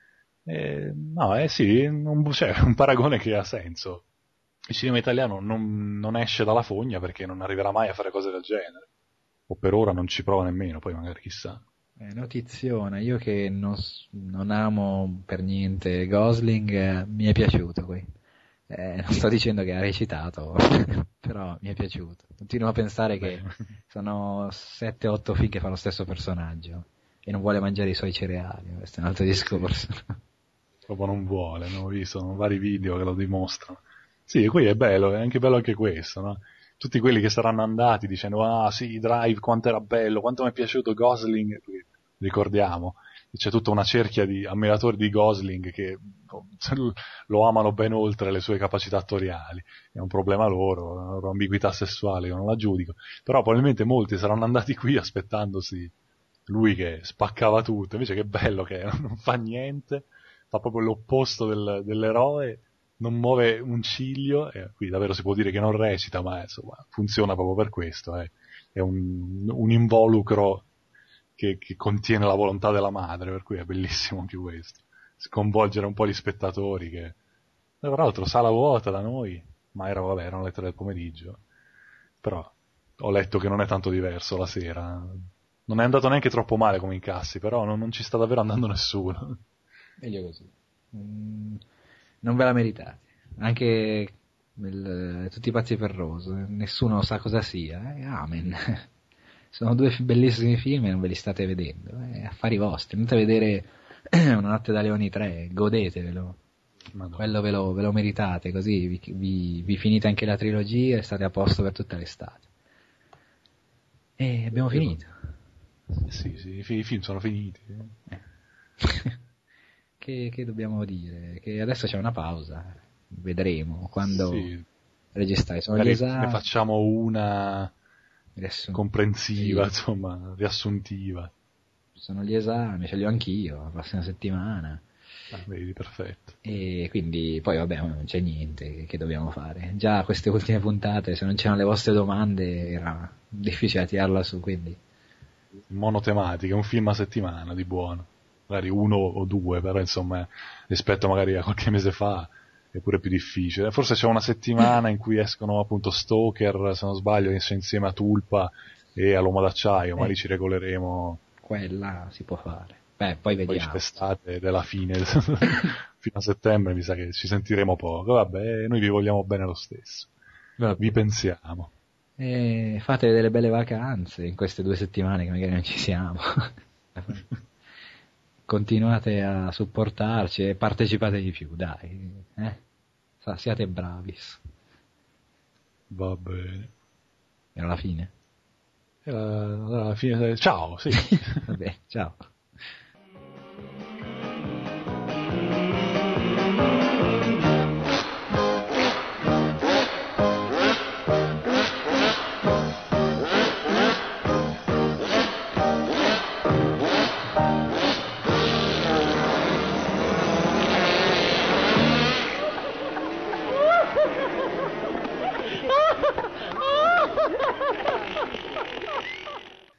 No, sì, c'è un paragone che ha senso. Il cinema italiano non esce dalla fogna perché non arriverà mai a fare cose del genere, o per ora non ci prova nemmeno, poi magari chissà. Notiziona, io che non amo per niente Gosling, mi è piaciuto qui. Non sto dicendo che ha recitato, però mi è piaciuto. Continuo a pensare che Beh, sono 7-8 film che fa lo stesso personaggio e non vuole mangiare i suoi cereali, questo è un altro sì, discorso. proprio non vuole, ne ho visto sono vari video che lo dimostrano. Sì, qui è bello, è anche bello anche questo, no? Tutti quelli che saranno andati dicendo, ah sì, Drive, quanto era bello, quanto mi è piaciuto Gosling, ricordiamo, c'è tutta una cerchia di ammiratori di Gosling che lo amano ben oltre le sue capacità attoriali, è un problema loro, la loro ambiguità sessuale, io non la giudico, però probabilmente molti saranno andati qui aspettandosi lui che spaccava tutto, invece che bello che è, non fa niente, fa proprio l'opposto dell'eroe, non muove un ciglio, e qui davvero si può dire che non recita, ma insomma funziona proprio per questo, è un involucro che contiene la volontà della madre, per cui è bellissimo anche questo, sconvolgere un po' gli spettatori, che tra l'altro sala vuota da noi, ma vabbè, erano le 3 del pomeriggio, però ho letto che non è tanto diverso la sera, non è andato neanche troppo male come incassi, però non ci sta davvero andando nessuno. Meglio così. Non ve la meritate. Anche tutti i pazzi per Rose, nessuno sa cosa sia. Amen. Sono due bellissimi film e non ve li state vedendo. Affari vostri. Andate a vedere Una notte da leoni 3, godetevelo. Madonna. Quello ve lo meritate, così vi finite anche la trilogia e state a posto per tutta l'estate. E abbiamo finito. Sì, i film sono finiti. Eh. Che dobbiamo dire? Che adesso c'è una pausa. Vedremo quando Sì, registrai. Sono gli magari ne esami. facciamo una comprensiva, Sì, insomma, riassuntiva. sono gli esami, ce li ho anch'io la prossima settimana. Ah, vedi, perfetto. E quindi poi vabbè, non c'è niente che dobbiamo fare. Già queste ultime puntate, se non c'erano le vostre domande, era difficile tirarla su, quindi. Monotematica, un film a settimana di buono. Magari uno o due, però insomma, rispetto magari a qualche mese fa è pure più difficile. Forse c'è una settimana in cui escono appunto Stoker, se non sbaglio, insieme a Tulpa e all'Uomo d'Acciaio, ma lì ci regoleremo. Quella si può fare. Beh, poi Poi c'è vediamo. l'estate della fine, fino a settembre mi sa che ci sentiremo poco. Vabbè, noi vi vogliamo bene lo stesso. Vi pensiamo. E fate delle belle vacanze in queste 2 settimane che magari non ci siamo. Continuate a supportarci e partecipate di più, dai. Siate bravis. Va bene. E alla fine. Alla fine, ciao, sì. Vabbè, ciao.